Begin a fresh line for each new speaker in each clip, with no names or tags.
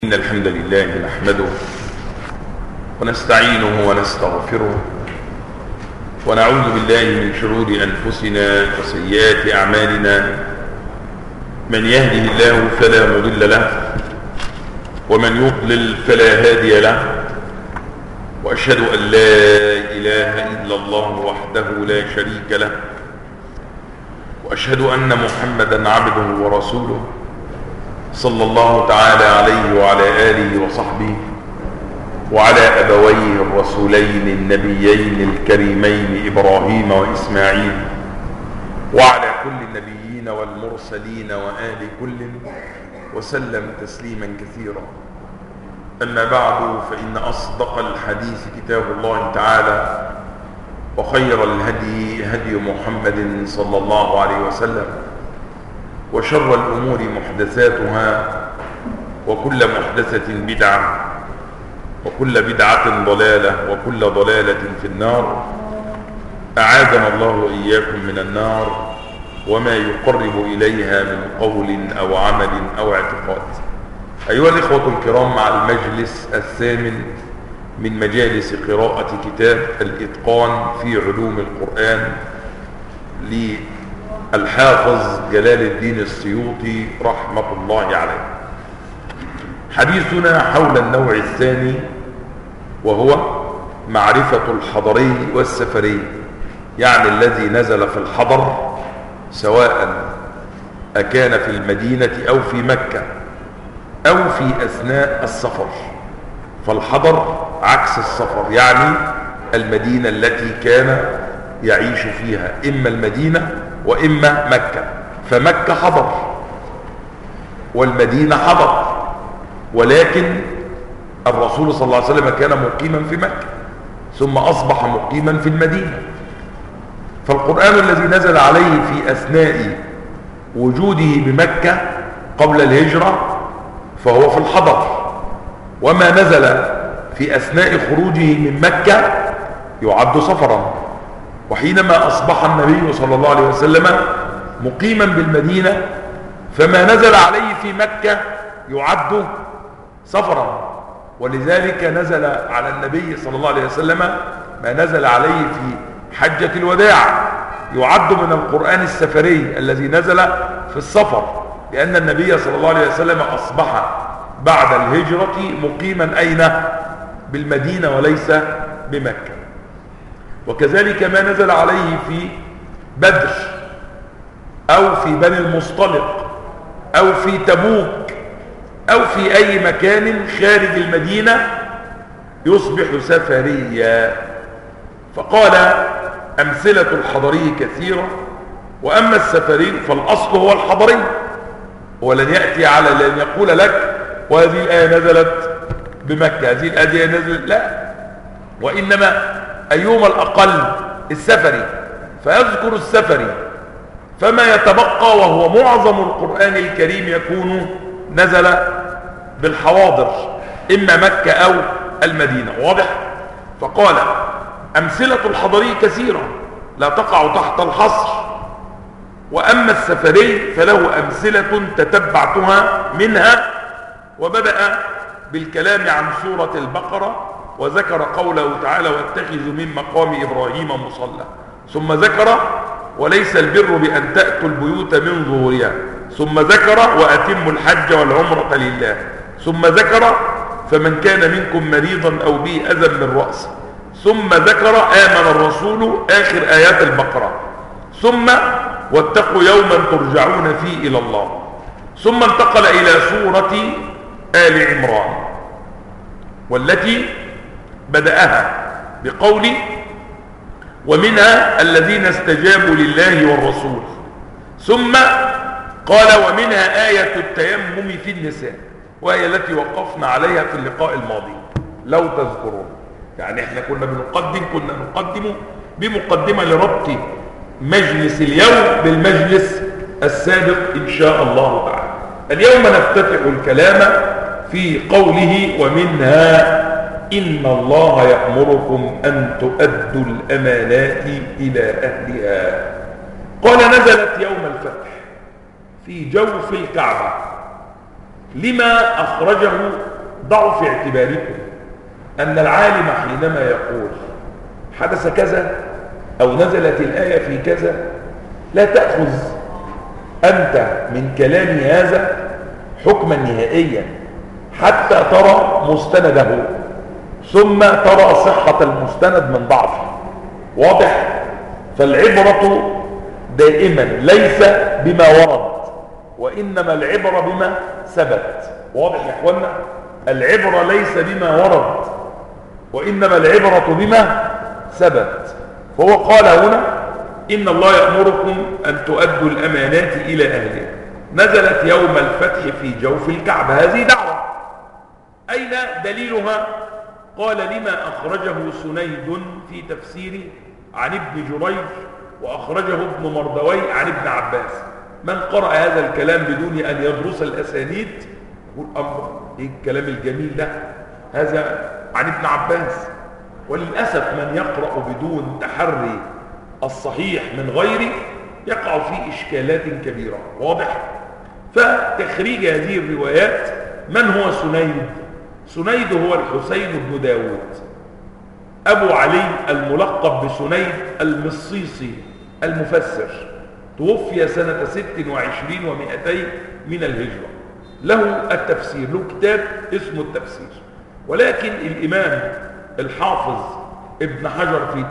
إن الحمد لله نحمده ونستعينه ونستغفره ونعوذ بالله من شرور أنفسنا وسيئات أعمالنا. من يهده الله فلا مضل له ومن يضلل فلا هادي له، وأشهد أن لا إله إلا الله وحده لا شريك له، وأشهد أن محمدا عبده ورسوله صلى الله تعالى عليه وعلى آله وصحبه وعلى أبويه الرسولين النبيين الكريمين إبراهيم وإسماعيل وعلى كل النبيين والمرسلين وآل كل وسلم تسليما كثيرا. أما بعد، فإن أصدق الحديث كتاب الله تعالى، وخير الهدي هدي محمد صلى الله عليه وسلم، وشر الأمور محدثاتها، وكل محدثة بدعة، وكل بدعة ضلالة، وكل ضلالة في النار. أعاذنا الله وإياكم من النار وما يقرب إليها من قول أو عمل أو اعتقاد. أيها الإخوة الكرام، مع المجلس الثامن من مجالس قراءة كتاب الإتقان في علوم القرآن الحافظ جلال الدين السيوطي رحمة الله عليه. حديثنا حول النوع الثاني، وهو معرفة الحضري والسفري، يعني الذي نزل في الحضر سواء أكان في المدينة أو في مكة أو في أثناء السفر. فالحضر عكس السفر، يعني المدينة التي كان يعيش فيها، إما المدينة وإما مكة. فمكة حضر والمدينة حضر، ولكن الرسول صلى الله عليه وسلم كان مقيما في مكة ثم أصبح مقيما في المدينة. فالقرآن الذي نزل عليه في أثناء وجوده بمكة قبل الهجرة فهو في الحضر، وما نزل في أثناء خروجه من مكة يعد سفرا. وحينما أصبح النبي صلى الله عليه وسلم مقيما بالمدينة فما نزل عليه في مكة يعد سفرا، ولذلك نزل على النبي صلى الله عليه وسلم ما نزل عليه في حجة الوداع يعد من القرآن السفري الذي نزل في السفر، لأن النبي صلى الله عليه وسلم أصبح بعد الهجرة مقيما أين؟ بالمدينة وليس بمكة. وكذلك ما نزل عليه في بدر أو في بني المصطلق أو في تبوك أو في أي مكان خارج المدينة يصبح سفريا. فقال أمثلة الحضري كثيرة، وأما السفري فالأصل هو الحضري. ولن يأتي على لن يقول لك وهذه الآية نزلت بمكة، هذه الآية نزلت، لا، وإنما أيهما الأقل؟ السفري، فيذكر السفري. فما يتبقى وهو معظم القرآن الكريم يكون نزل بالحواضر، إما مكة أو المدينة. واضح؟ فقال أمثلة الحضري كثيرة لا تقع تحت الحصر، وأما السفري فله أمثلة تتبعتها منها. وبدأ بالكلام عن سورة البقرة، وذكر قوله تعالى واتخذوا من مقام إبراهيم مصلى، ثم ذكر وليس البر بأن تأتوا البيوت من ظهورها، ثم ذكر وأتموا الحج والعمرة لله، ثم ذكر فمن كان منكم مريضا أو به أذى من رأسه، ثم ذكر آمن الرسول آخر آيات البقرة، ثم واتقوا يوما ترجعون فيه إلى الله، ثم انتقل إلى سورة آل عمران، والتي بدأها بقول ومنها الذين استجابوا لله والرسول، ثم قال ومنها آية التيمم في النساء، وهي التي وقفنا عليها في اللقاء الماضي لو تذكرون. يعني احنا كنا نقدم بمقدمة لربط مجلس اليوم بالمجلس السابق إن شاء الله تعالى. اليوم نفتتح الكلام في قوله ومنها إن الله يأمركم أن تؤدوا الأمانات إلى أهلها. قال نزلت يوم الفتح في جوف الكعبة، لما أخرجه ضعوا في اعتباركم أن العالم حينما يقول حدث كذا أو نزلت الآية في كذا، لا تأخذ أنت من كلام هذا حكما نهائيا حتى ترى مستنده، ثم ترى صحة المستند من ضعفه. واضح؟ فالعبرة دائما ليس بما ورد، وإنما العبرة بما ثبت. واضح يا اخوانا؟ العبرة ليس بما ورد، وإنما العبرة بما ثبت. فهو قال هنا إن الله يأمركم أن تؤدوا الأمانات إلى أهلها، نزلت يوم الفتح في جوف الكعبة. هذه دعوة. أين دليلها؟ قال لما أخرجه سنيد في تفسيره عن ابن جريج، وأخرجه ابن مردوي عن ابن عباس. من قرأ هذا الكلام بدون أن يدرس الأسانيد يقول أمر إيه الكلام الجميل ده؟ هذا عن ابن عباس. وللأسف من يقرأ بدون تحري الصحيح من غيره يقع في إشكالات كبيرة. واضح؟ فتخريج هذه الروايات، من هو سنيد؟ سنيد هو الحسين بن داود أبو علي الملقب بسنيد المصيصي المفسر، توفي سنة 26 و200 من الهجرة. له التفسير، له كتاب اسمه التفسير. ولكن الإمام الحافظ ابن حجر في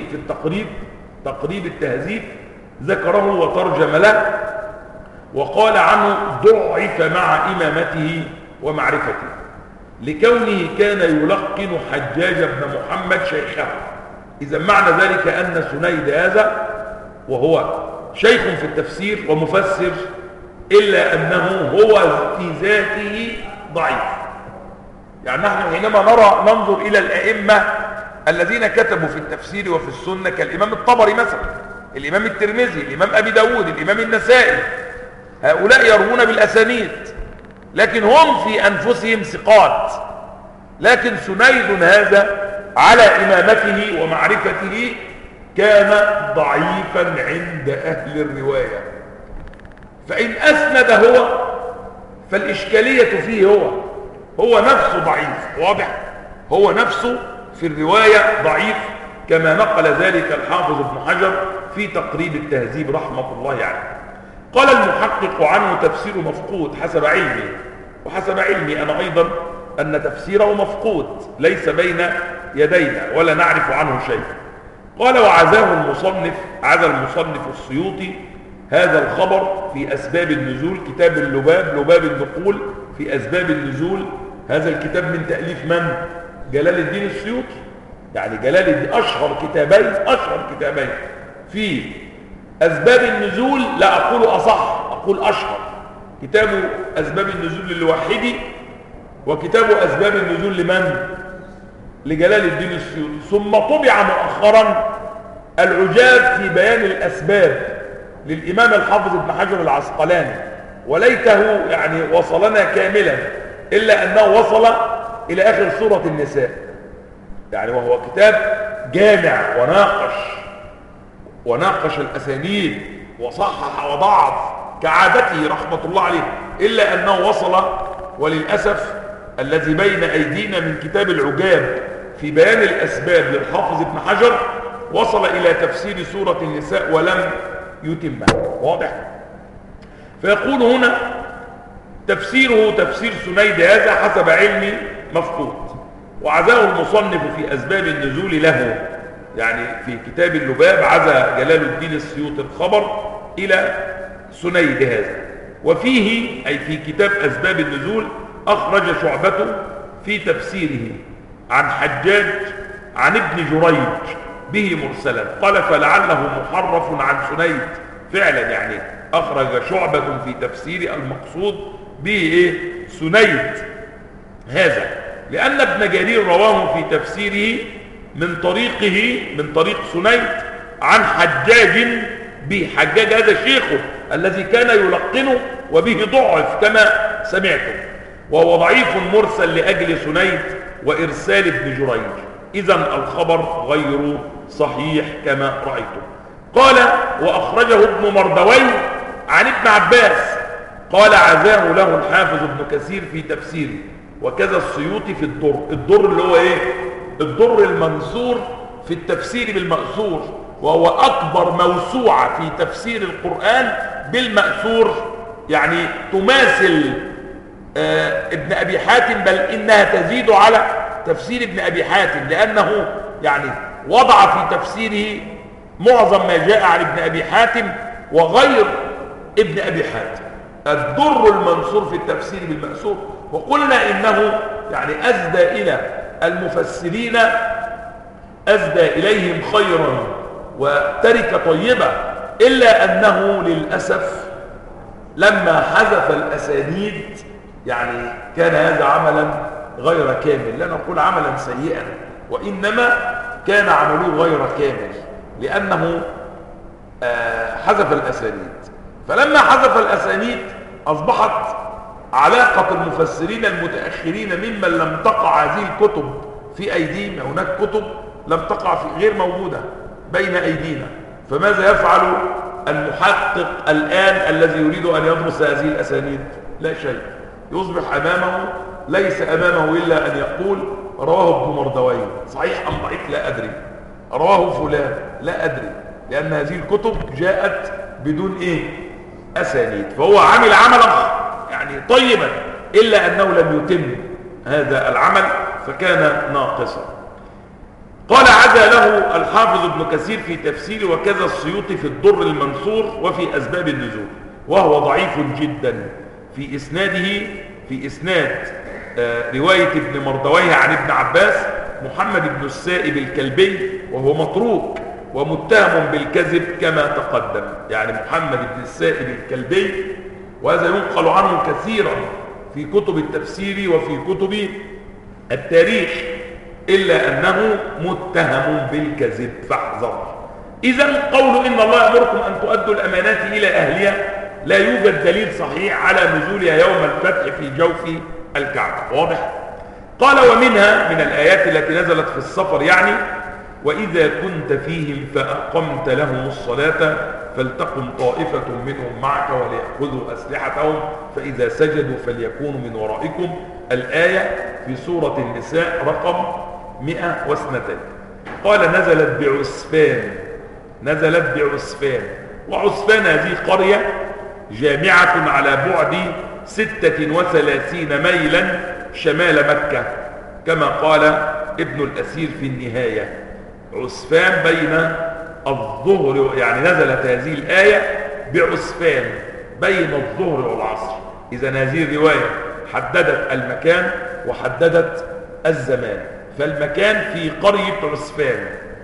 تقريب التهذيب ذكره وترجم له، وقال عنه ضعف مع إمامته ومعرفته، لكونه كان يلقن حجاج بن محمد شيخه. إذا معنى ذلك أن سنيد هذا وهو شيخ في التفسير ومفسر، إلا أنه هو في ذاته ضعيف. يعني نحن حينما ننظر إلى الأئمة الذين كتبوا في التفسير وفي السنة كالإمام الطبري مثلا، الإمام الترمذي، الإمام أبي داود، الإمام النسائي، هؤلاء يروون بالأسانيد لكن هم في أنفسهم ثقات. لكن سنيد هذا على إمامته ومعرفته كان ضعيفا عند أهل الرواية. فإن أسند هو فالإشكالية فيه هو نفسه ضعيف. واضح؟ هو نفسه في الرواية ضعيف، كما نقل ذلك الحافظ ابن حجر في تقريب التهذيب رحمة الله عليه. قال المحقق عنه تفسير مفقود حسب علمي، وحسب علمي أنا أيضا أن تفسيره مفقود ليس بين يدينا ولا نعرف عنه شيء. قال وعزاه المصنف، عزى المصنف السيوطي هذا الخبر في أسباب النزول، كتاب اللباب، لباب النقول في أسباب النزول. هذا الكتاب من تأليف من؟ جلال الدين السيوطي. يعني جلال الدين أشهر كتابين في أسباب النزول. لا أقول أصح، أقول أشهر. كتاب أسباب النزول للواحدي، وكتاب أسباب النزول لمن؟ لجلال الدين السيوطي. ثم طبع مؤخرا العجاب في بيان الأسباب للإمام الحافظ ابن حجر العسقلاني، وليته يعني وصلنا كاملا، إلا أنه وصل إلى آخر سورة النساء. يعني وهو كتاب جامع وناقش الأسانيد وصحح وضعف كعادته رحمة الله عليه، إلا أنه وصل، وللأسف الذي بين أيدينا من كتاب العجاب في بيان الأسباب للحافظ ابن حجر، وصل إلى تفسير سورة النساء ولم يتمه. واضح؟ فيقول هنا تفسيره تفسير سنيد هذا حسب علمي مفقود، وعزاه المصنف في أسباب النزول له، يعني في كتاب اللباب عزى جلال الدين السيوطي الخبر إلى سنيد هذا. وفيه أي في كتاب أسباب النزول أخرج شعبته في تفسيره عن حجاج عن ابن جريج به مرسلا. قال فلعله محرف عن سنيد. فعلا يعني أخرج شعبة في تفسير المقصود به إيه؟ سنيد هذا، لأن ابن جرير رواه في تفسيره من طريق سنيد عن حجاج به. حجاج هذا شيخه الذي كان يلقنه وبه ضعف كما سمعتم، وهو ضعيف مرسل لأجل سنيد وإرسال ابن جريج. إذن الخبر غير صحيح كما رأيتم. قال وأخرجه ابن مردوي عن ابن عباس. قال عزاه له الحافظ ابن كثير في تفسيره وكذا السيوطي في الدر اللي هو ايه؟ الدر المنثور في التفسير بالمأثور، وهو أكبر موسوعة في تفسير القرآن بالمأثور، يعني تماثل ابن أبي حاتم، بل إنها تزيد على تفسير ابن أبي حاتم، لأنه يعني وضع في تفسيره معظم ما جاء عن ابن أبي حاتم وغير ابن أبي حاتم. الدر المنصور في التفسير بالمأثور. وقلنا إنه يعني أزدى إلى المفسرين، أزدى إليهم خيرا وتركة طيبة، إلا أنه للأسف لما حذف الأسانيد يعني كان هذا عملا غير كامل، لا نقول عملا سيئا، وإنما كان عمله غير كامل لأنه حذف الأسانيد. فلما حذف الأسانيد أصبحت علاقة المفسرين المتأخرين ممن لم تقع هذه الكتب في أيدينا، هناك كتب لم تقع في غير موجودة بين أيدينا، فماذا يفعل المحقق الآن الذي يريد أن يدرس هذه الأسانيد؟ لا شيء، يصبح أمامه ليس أمامه إلا أن يقول رواه ابن مردويه، صحيح أم ضعيف لا أدري، رواه فلان لا أدري، لأن هذه الكتب جاءت بدون أسانيد. فهو عمل عملا يعني طيبا، إلا أنه لم يتم هذا العمل فكان ناقصا. قال عزى له الحافظ ابن كثير في تفسيره وكذا السيوطي في الدر المنثور وفي أسباب النزول، وهو ضعيف جدا في إسناد رواية ابن مردويه عن ابن عباس محمد بن السائب الكلبي، وهو متروك ومتهم بالكذب كما تقدم، يعني محمد بن السائب الكلبي، وهذا ينقل عنه كثيرا في كتب التفسير وفي كتب التاريخ، إلا أنه متهم بالكذب فاحذر. إذن قول إن الله يأمركم أن تؤدوا الأمانات إلى أهلها لا يوجد دليل صحيح على نزولها يوم الفتح في جوف الكعبة، واضح؟ قال ومنها من الآيات التي نزلت في السفر يعني وإذا كنت فيهم فأقمت لهم الصلاة فلتقم طائفة منهم معك وليأخذوا أسلحتهم فإذا سجدوا فليكونوا من ورائكم، الآية في سورة النساء رقم 102. قال نزلت بعسفان، وعسفان هذه قرية جامعة على بعد 36 ميلا شمال مكة، كما قال ابن الأثير في النهاية. عسفان بين الظهر، يعني نزلت هذه الآية بعسفان بين الظهر والعصر. إذن هذه الرواية حددت المكان وحددت الزمان، فالمكان في قرية عسفان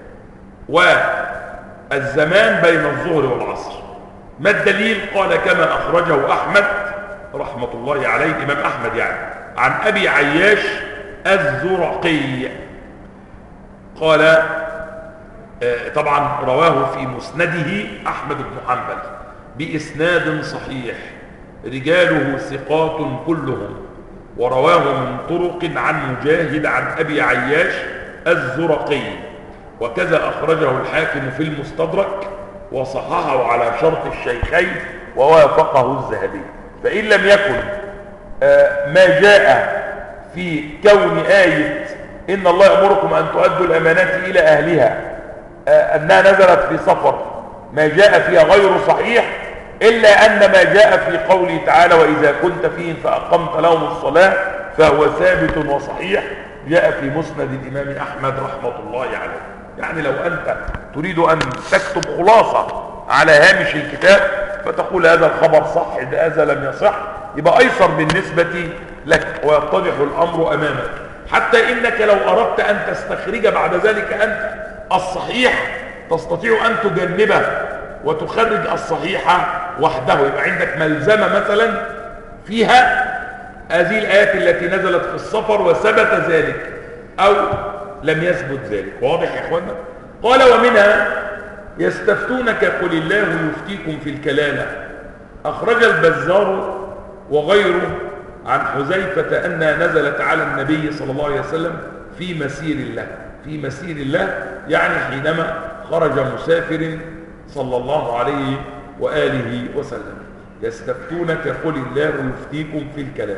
والزمان بين الظهر والعصر. ما الدليل؟ قال كما أخرجه أحمد رحمة الله عليه، إمام أحمد يعني، عن أبي عياش الزرقي قال طبعا رواه في مسنده أحمد بن حنبل بإسناد صحيح رجاله ثقات كلهم، ورواه من طرق عن مجاهد عن أبي عياش الزرقي، وكذا أخرجه الحاكم في المستدرك وصححه على شرط الشيخين ووافقه الذهبي. فإن لم يكن ما جاء في كون آية إن الله يأمركم أن تؤدوا الأمانات إلى أهلها أنها نزلت في سفر، ما جاء فيها غير صحيح، إلا أن ما جاء في قوله تعالى وإذا كنت فيهم فأقمت لهم الصلاة فهو ثابت وصحيح، جاء في مسند الإمام أحمد رحمة الله عليه. يعني لو أنت تريد أن تكتب خلاصة على هامش الكتاب فتقول هذا الخبر صح هذا لم يصح، يبقى أيسر بالنسبة لك ويتضح الأمر أمامك، حتى إنك لو أردت أن تستخرج بعد ذلك أنت الصحيح تستطيع أن تجنبه وتخرج الصحيحة وحده، يبقى عندك ملزمة مثلا فيها هذه الآيات التي نزلت في السفر وثبت ذلك أو لم يثبت ذلك. واضح يا إخوانا؟ قال ومنها يستفتونك قل الله يفتيكم في الكلالة، أخرج البزار وغيره عن حذيفة أنها نزلت على النبي صلى الله عليه وسلم في مسير الله يعني حينما خرج مسافر صلى الله عليه وآله وسلم. يستفتونك قل الله يفتيكم في الكلام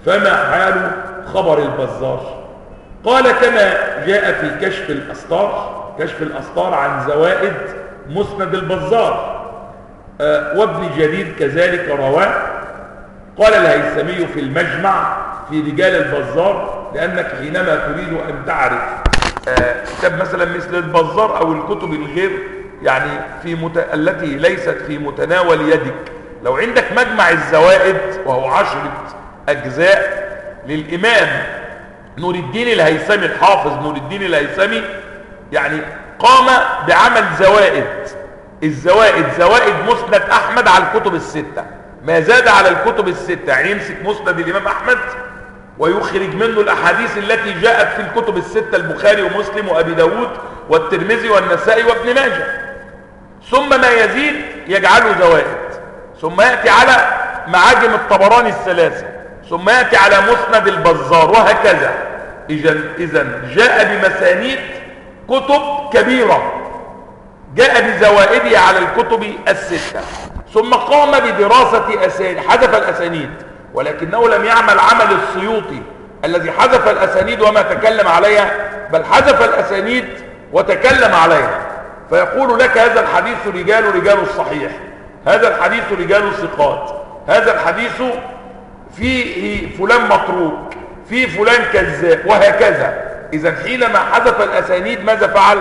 فما حال خبر البزار؟ قال كما جاء في كشف الأسطار، كشف الأسطار عن زوائد مسند البزار، وابن جرير كذلك رواه. قال الهيثمي في المجمع في رجال البزار، لأنك حينما تريد أن تعرف كتاب مثلا مثل البزار أو الكتب الغير يعني التي ليست في متناول يدك، لو عندك مجمع الزوائد وهو 10 أجزاء للإمام نور الدين الهيثمي، الحافظ نور الدين الهيثمي، يعني قام بعمل الزوائد زوائد مسند أحمد على الكتب الستة، ما زاد على الكتب الستة، يعني يمسك مسند الإمام أحمد ويخرج منه الأحاديث التي جاءت في الكتب الستة، البخاري ومسلم وأبي داود والترمذي والنسائي وابن ماجه، ثم ما يزيد يجعله زوائد، ثم يأتي على معاجم الطبراني الثلاثة، ثم يأتي على مسند البزار، وهكذا. إذن جاء بمسانيد كتب كبيرة، جاء بزوائده على الكتب الستة، ثم قام بدراسة أسانيد، حذف الأسانيد، ولكنه لم يعمل عمل السيوطي الذي حذف الأسانيد وما تكلم عليها، بل حذف الأسانيد وتكلم عليها، فيقول لك هذا الحديث رجال الصحيح، هذا الحديث رجال ثقات، هذا الحديث فيه فلان متروك، فيه فلان كذاب، وهكذا. إذا حينما حذف الأسانيد ماذا فعل؟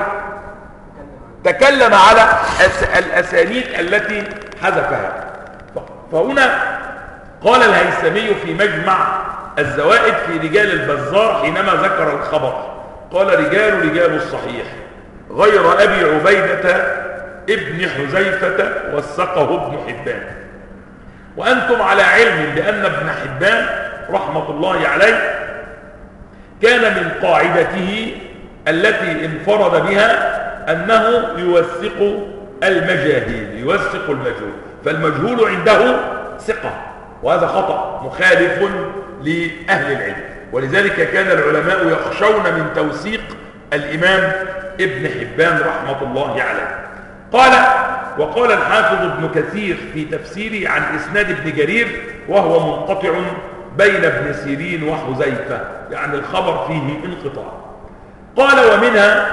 تكلم على الأسانيد التي حذفها. فهنا قال الهيثمي في مجمع الزوائد في رجال البزار حينما ذكر الخبر، قال رجال الصحيح غير أبي عبيدة ابن حذيفة وثقه ابن حبان. وأنتم على علم بأن ابن حبان رحمة الله عليه كان من قاعدته التي انفرد بها أنه يوثق المجهول، فالمجهول عنده ثقة، وهذا خطأ مخالف لأهل العلم، ولذلك كان العلماء يخشون من توثيق الإمام ابن حبان رحمة الله عليه. وقال الحافظ ابن كثير في تفسيره عن إسناد ابن جرير وهو منقطع بين ابن سيرين وحذيفة، يعني الخبر فيه انقطاع. قال ومنها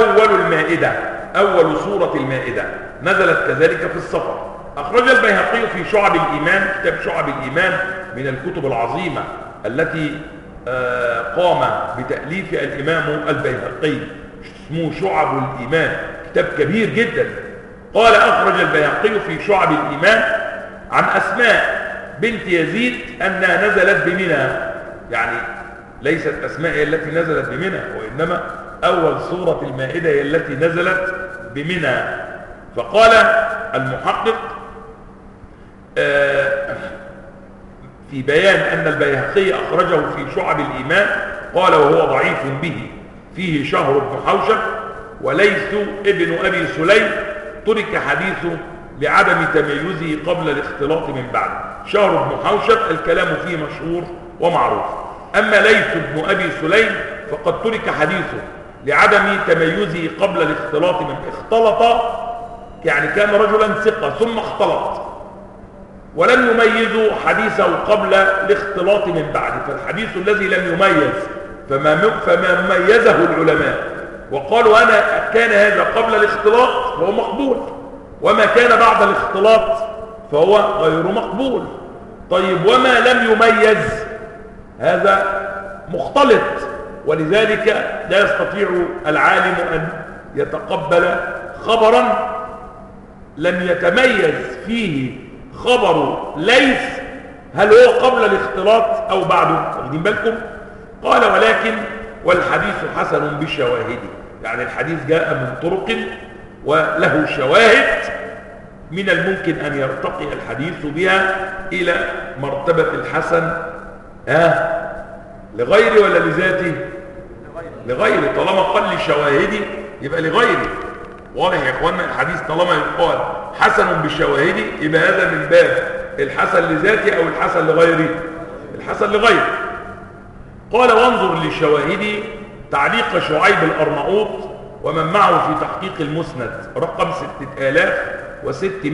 أول سورة المائدة نزلت كذلك في السفر. أخرج البيهقي في شعب الإيمان، كتاب شعب الإيمان من الكتب العظيمة التي قام بتأليف الإمام البيهقي، اسمه شعب الإيمان، كتاب كبير جدا. قال أخرج البيهقي في شعب الإيمان عن أسماء بنت يزيد أنها نزلت بمنى، يعني ليست أسماء هي التي نزلت بمنى، وإنما أول سورة المائدة هي التي نزلت بمنى. فقال المحقق في بيان أن البيهقي أخرجه في شعب الإيمان، قال وهو ضعيف به، فيه شهر بن حوشب وليث ابن أبي سليم، ترك حديثه لعدم تميزه قبل الاختلاط من بعد. شهر بن حوشب الكلام فيه مشهور ومعروف، أما ليث بن أبي سليم فقد ترك حديثه لعدم تميزه قبل الاختلاط من اختلط، يعني كان رجلا ثقة ثم اختلط ولم يميزوا حديثه قبل الاختلاط من بعد، فالحديث الذي لم يميز فما ميزه العلماء وقالوا أنا كان هذا قبل الاختلاط فهو مقبول، وما كان بعد الاختلاط فهو غير مقبول. طيب وما لم يميز هذا مختلط، ولذلك لا يستطيع العالم أن يتقبل خبرا لم يتميز فيه خبر ليس هل هو قبل الاختلاط أو بعده. واخدين بالكم؟ قال ولكن والحديث حسن بشواهده، يعني الحديث جاء من طرق وله شواهد من الممكن أن يرتقي الحديث بها إلى مرتبة الحسن لغيره ولا لذاته؟ لغيره. طالما قال لشواهدي يبقى لغيره. واضح يا اخوانا؟ الحديث طالما يقال حسن بشواهدي يبقى هذا من باب الحسن لذاته او الحسن لغيره، الحسن لغيره. قال وانظر لشواهدي تعليق شعيب الأرناؤوط ومن معه في تحقيق المسند رقم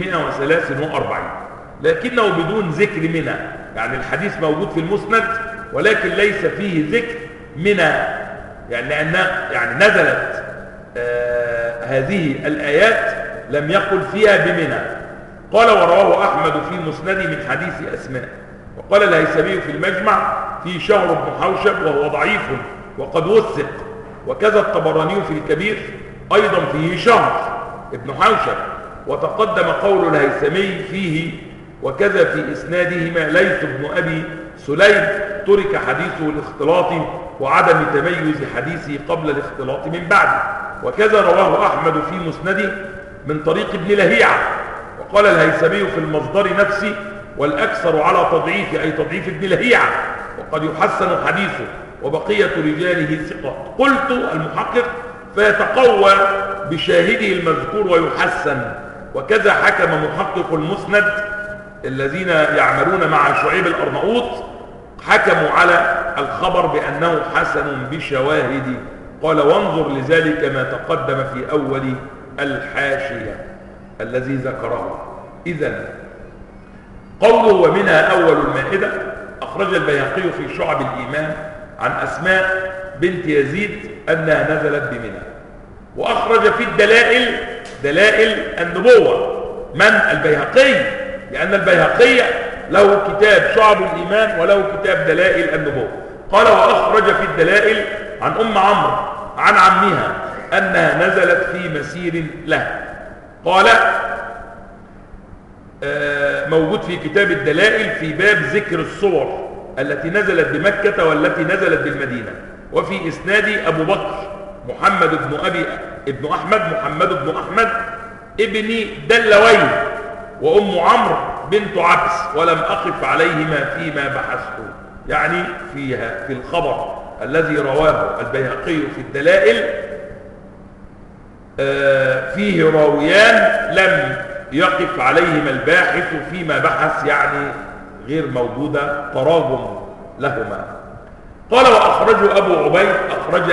6643، لكنه بدون ذكر منها، يعني الحديث موجود في المسند ولكن ليس فيه ذكر منى، يعني لأنها يعني نزلت هذه الآيات لم يقل فيها بمنى. قال ورواه أحمد في مسند من حديث أسماء. وقال الهيثمي في المجمع في شهر بن حوشب وهو ضعيف وقد وثق، وكذا الطبراني في الكبير أيضا فيه شهر ابن حوشب. وتقدم قول الهيثمي فيه وكذا في إسنادهما ليث بن أبي سليم ترك حديثه الاختلاط وعدم تميز حديثه قبل الاختلاط من بعده. وكذا رواه أحمد في مسنده من طريق ابن لهيعة. وقال الهيثمي في المصدر نفسه والأكثر على تضعيف أي تضعيف ابن لهيعة، وقد يحسن حديثه وبقية رجاله ثقات. قلت المحقق فيتقوى بشاهده المذكور ويحسن. وكذا حكم محقق المسند الذين يعملون مع شعيب الأرناؤوط حكموا على الخبر بأنه حسن بشواهد. قال وانظر لذلك ما تقدم في أول الحاشية الذي ذكره. إذن قوله ومنها أول المائدة أخرج البيهقي في شعب الإيمان عن أسماء بنت يزيد أنها نزلت بمنى. وأخرج في الدلائل دلائل النبوة من البيهقي، لأن البيهقي له كتاب شعب الإيمان وله كتاب دلائل النبوة. قال وأخرج في الدلائل عن أم عمرو عن عمها أنها نزلت في مسير له. قال موجود في كتاب الدلائل في باب ذكر الصور التي نزلت بمكة والتي نزلت بالمدينة. وفي إسناد أبو بكر محمد ابن أحمد محمد بن أحمد ابن دلوين وأم عمرو بنت عبس ولم أقف عليهما فيما بحثت، يعني فيها في الخبر الذي رواه البيهقي في الدلائل فيه راويان لم يقف عليهما الباحث فيما بحث، يعني غير موجودة تراجم لهما. قال وأخرجه أبو عبيد. أخرج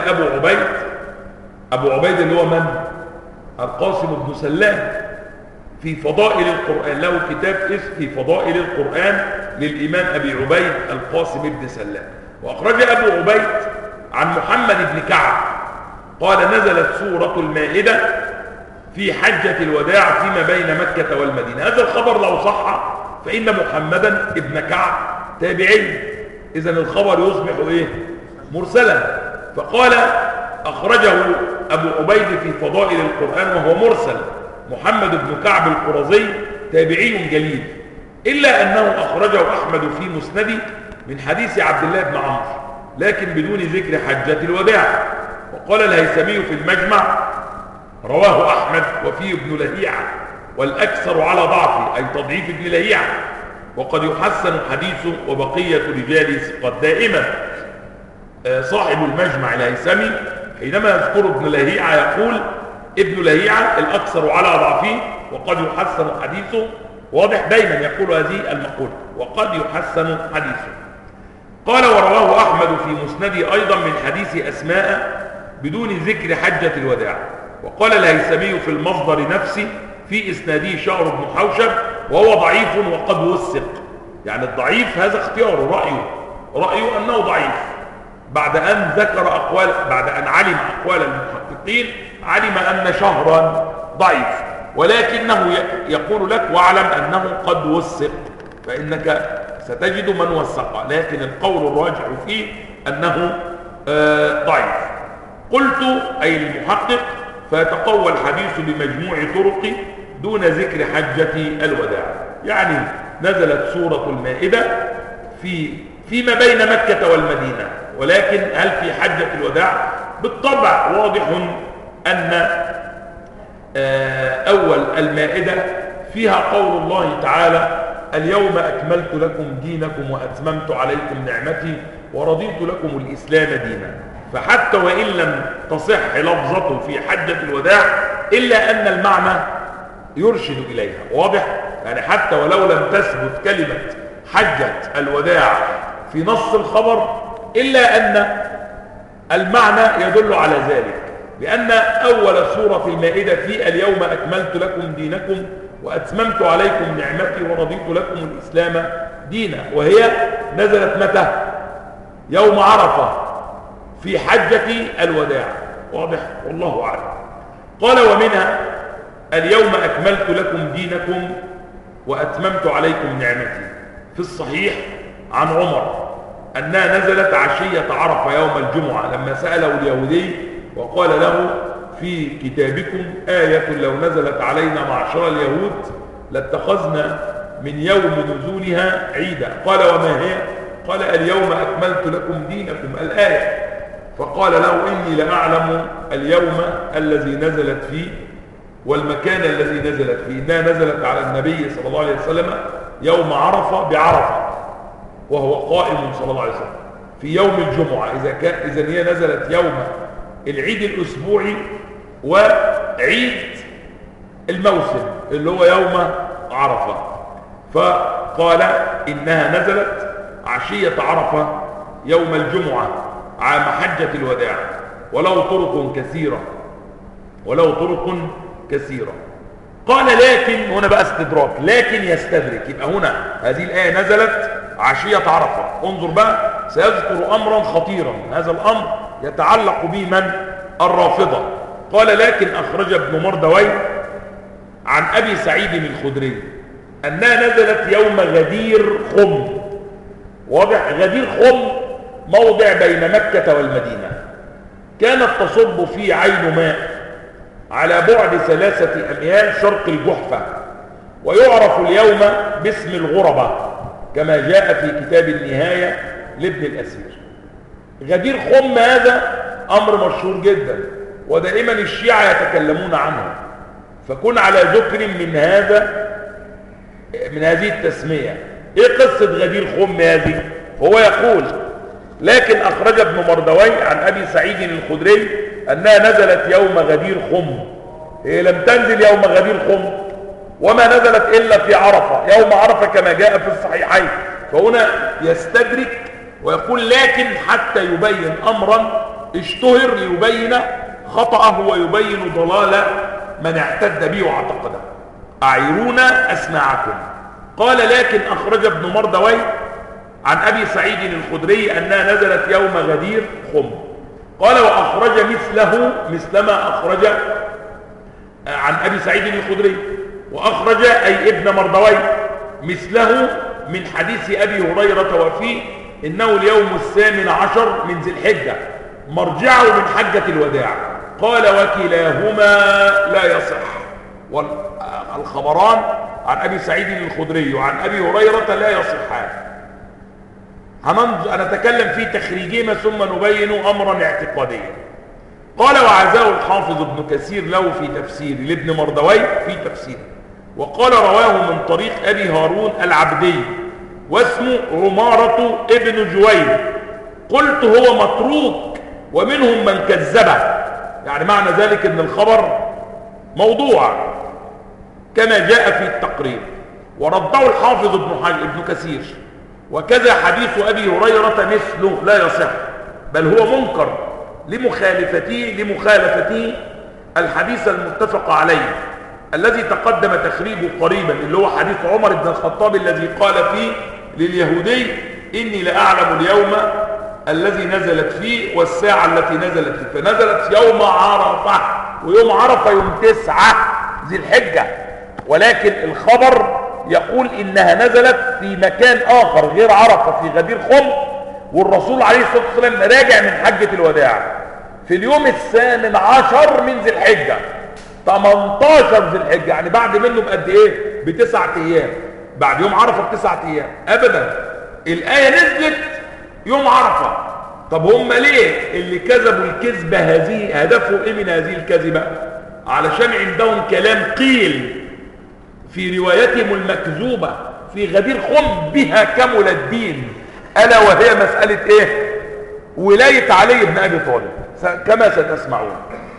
أبو عبيد اللي هو من؟ القاسم بن سلام في فضائل القرآن، له كتاب اسمه في فضائل القرآن للإمام أبي عبيد القاسم بن سلام. وأخرج أبو عبيد عن محمد بن كعب قال نزلت سورة المائدة في حجة الوداع فيما بين مكة والمدينة. هذا الخبر لو صح فإن محمدا ابن كعب تابعي، إذن الخبر يصبح إيه؟ مرسلا. فقال أخرجه أبو عبيد في فضائل القرآن وهو مرسل محمد بن كعب القرظي تابعي جليل، إلا أنه أخرجه أحمد في مسنده من حديث عبد الله بن عمرو لكن بدون ذكر حجة الوداع. وقال الهيثمي في المجمع رواه أحمد وفيه ابن لهيعة والأكثر على ضعفه أي تضعيف ابن لهيعة، وقد يحسن حديثه وبقية رجاله ثقات. دائما صاحب المجمع الهيثمي حينما يذكر ابن لهيعة يقول ابن لهيعة الأكثر على ضعفه وقد يحسن حديثه، واضح دايما يقول هذه المقولة وقد يحسن حديثه. قال ورواه أحمد في مسنده أيضا من حديث أسماء بدون ذكر حجة الوداع. وقال الهيثمي في المصدر نفسه في إسناده شعر بن حوشب وهو ضعيف وقد وثق، يعني الضعيف هذا اختياره رأيه أنه ضعيف بعد أن ذكر بعد أن علم أقوال المحققين علم أن شهرا ضعيف، ولكنه يقول لك واعلم أنه قد وثق، فإنك ستجد من وثق، لكن القول الراجح فيه أنه ضعيف. قلت أي المحقق فيتقوى الحديث بمجموع طرق دون ذكر حجة الوداع، يعني نزلت سورة المائدة فيما بين مكة والمدينة، ولكن هل في حجة الوداع؟ بالطبع واضح أن أول المائدة فيها قول الله تعالى اليوم أكملت لكم دينكم وأتممت عليكم نعمتي ورضيت لكم الإسلام دينا. فحتى وإن لم تصح لفظته في حجة الوداع إلا أن المعنى يرشد إليها، واضح؟ يعني حتى ولو لم تثبت كلمة حجة الوداع في نص الخبر إلا أن المعنى يدل على ذلك، لأن أول سورة المائدة في اليوم أكملت لكم دينكم وأتممت عليكم نعمتي ورضيت لكم الإسلام دينا، وهي نزلت متى؟ يوم عرفة في حجة الوداع. واضح؟ والله أعلم. قال ومنها اليوم أكملت لكم دينكم وأتممت عليكم نعمتي. في الصحيح عن عمر أنها نزلت عشية عرفة يوم الجمعة لما سأله اليهودي وقال له في كتابكم آية لو نزلت علينا معشر اليهود لاتخذنا من يوم نزولها عيدا. قال وما هي؟ قال اليوم أكملت لكم دينكم الآية. فقال له إني لأعلم اليوم الذي نزلت فيه والمكان الذي نزلت فيه، إنها نزلت على النبي صلى الله عليه وسلم يوم عرفة بعرفة وهو قائم صلى الله عليه وسلم في يوم الجمعة. إذا هي نزلت يوم العيد الأسبوعي وعيد الموسم اللي هو يوم عرفة. فقال إنها نزلت عشية عرفة يوم الجمعة عام حجة الوداع ولو طرق كثيرة. قال لكن هنا بقى استدراك، لكن يستدرك. يبقى هنا هذه الآية نزلت عشية عرفة. انظر بقى سيذكر أمرا خطيرا، هذا الأمر يتعلق به من؟ الرافضة. قال لكن أخرج ابن مردويه عن أبي سعيد الخدري أنها نزلت يوم غدير خم. واضح؟ غدير خم موضع بين مكة والمدينة، كانت تصب فيه عين ماء على بعد 3 أميال شرق الجحفة، ويعرف اليوم باسم الغربة كما جاء في كتاب النهاية لابن الأسير. غدير خم هذا أمر مشهور جدا ودائما الشيعة يتكلمون عنه، فكن على ذكر من هذه التسمية. ايه قصة غدير خم هذه؟ هو يقول لكن أخرج ابن مردويه عن أبي سعيد الخدري أنها نزلت يوم غدير خم. هي لم تنزل يوم غدير خم وما نزلت إلا في عرفة يوم عرفة كما جاء في الصحيحين. فهنا يستدرك ويقول لكن حتى يبين أمرا اشتهر ليبين خطأه ويبين ضلال من اعتد به واعتقده. أعيرونا أسماعكم. قال لكن أخرج ابن مردويه عن أبي سعيد الخدري أنها نزلت يوم غدير خم. قال وأخرج مثلما أخرج عن أبي سعيد الخدري، وأخرج أي ابن مردويه مثله من حديث أبي هريرة وفيه إنه اليوم 18 من ذي الحجة مرجعه من حجة الوداع. قال وكلاهما لا يصح، والخبران عن أبي سعيد الخدري وعن أبي هريرة لا يصحان. هنتكلم في تخريجهما ثم نبين أمرا اعتقاديا. قال وعزاه الحافظ ابن كثير له في تفسير لابن مردويه في تفسيره، وقال رواه من طريق أبي هارون العبدي واسمه عمارة ابن جوير. قلت هو متروك ومنهم من كذبه، يعني معنى ذلك ان الخبر موضوع كما جاء في التقرير. ورده الحافظ ابن كثير وكذا حديث أبي هريرة مثله لا يصح بل هو منكر لمخالفته الحديث المتفق عليه الذي تقدم تخريجه قريبا، اللي هو حديث عمر بن الخطاب الذي قال فيه لليهودي إني لأعلم اليوم الذي نزلت فيه والساعة التي نزلت فيه. فنزلت يوم عرفة، ويوم عرفة يوم 9 ذي الحجة، ولكن الخبر يقول إنها نزلت في مكان آخر غير عرفة في غدير خم، والرسول عليه الصلاة والسلام راجع من حجة الوداع في اليوم 18 من ذي الحجة، 18 ذي الحجة، يعني بعد منه بقد ايه؟ ب9 ايام، بعد يوم عرفة ب9 ايام. ابدا، الآية نزلت يوم عرفة. طب هم ليه اللي كذبوا الكذبة هذه هدفهم ايه من هذه الكذبة؟ علشان عندهم كلام قيل في روايتهم المكذوبة في غدير خم بها كمل الدين، ألا وهي مسألة ايه؟ ولاية علي بن أبي طالب كما ستسمعون.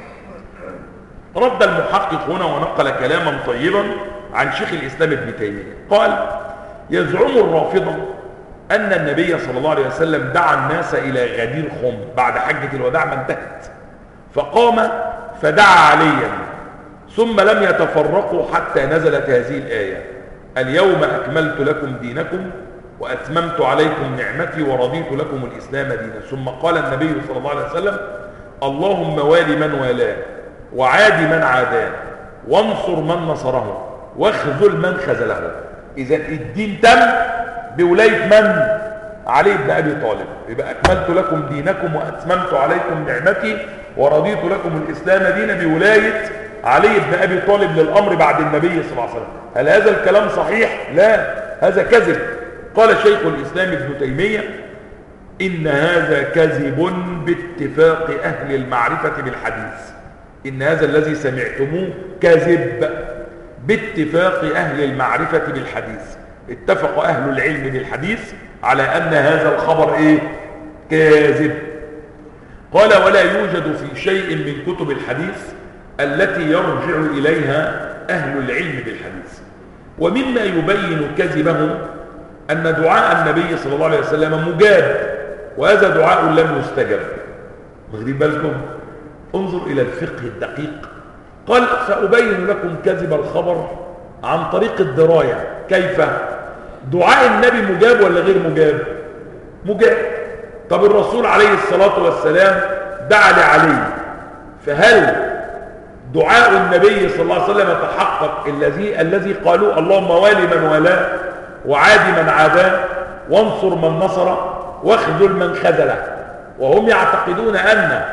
رد المحقق هنا ونقل كلاما طيبا عن شيخ الإسلام ابن تيمية. قال يزعم الرافضة أن النبي صلى الله عليه وسلم دعا الناس إلى غدير خم بعد حجة الوداع ما انتهت، فقام فدعا عليا ثم لم يتفرقوا حتى نزلت هذه الآية اليوم أكملت لكم دينكم وأتممت عليكم نعمتي ورضيت لكم الإسلام دينا. ثم قال النبي صلى الله عليه وسلم: اللهم وال من والاه، وعاد من عاداه، وانصر من نصره، واخذل من خذله. إذا الدين تم بولاية من؟ علي بن أبي طالب. يبقى أكملت لكم دينكم وأتممت عليكم نعمتي ورضيت لكم الإسلام دينا بولاية علي بن أبي طالب للأمر بعد النبي صلى الله عليه وسلم. هل هذا الكلام صحيح؟ لا، هذا كذب. قال شيخ الإسلام ابن تيمية: إن هذا كذب باتفاق أهل المعرفة بالحديث. إن هذا الذي سمعتموه كذب باتفاق أهل المعرفة بالحديث. اتفق أهل العلم بالحديث على أن هذا الخبر إيه؟ كاذب. قال: ولا يوجد في شيء من كتب الحديث التي يرجع إليها أهل العلم بالحديث. ومما يبين كذبهم أن دعاء النبي صلى الله عليه وسلم مجاب، وهذا دعاء لم يستجب. واخدين بالكم؟ انظر إلى الفقه الدقيق. قال: سأبين لكم كذب الخبر عن طريق الدراية. كيف؟ دعاء النبي مجاب ولا غير مجاب؟ مجاب. طب الرسول عليه الصلاة والسلام دعا لعلي، فهل دعاء النبي صلى الله عليه وسلم تحقق الذي قالوا: اللهم وال من والاه، وعاد من عاداه، وانصر من نصره، واخذل من خذله؟ وهم يعتقدون أن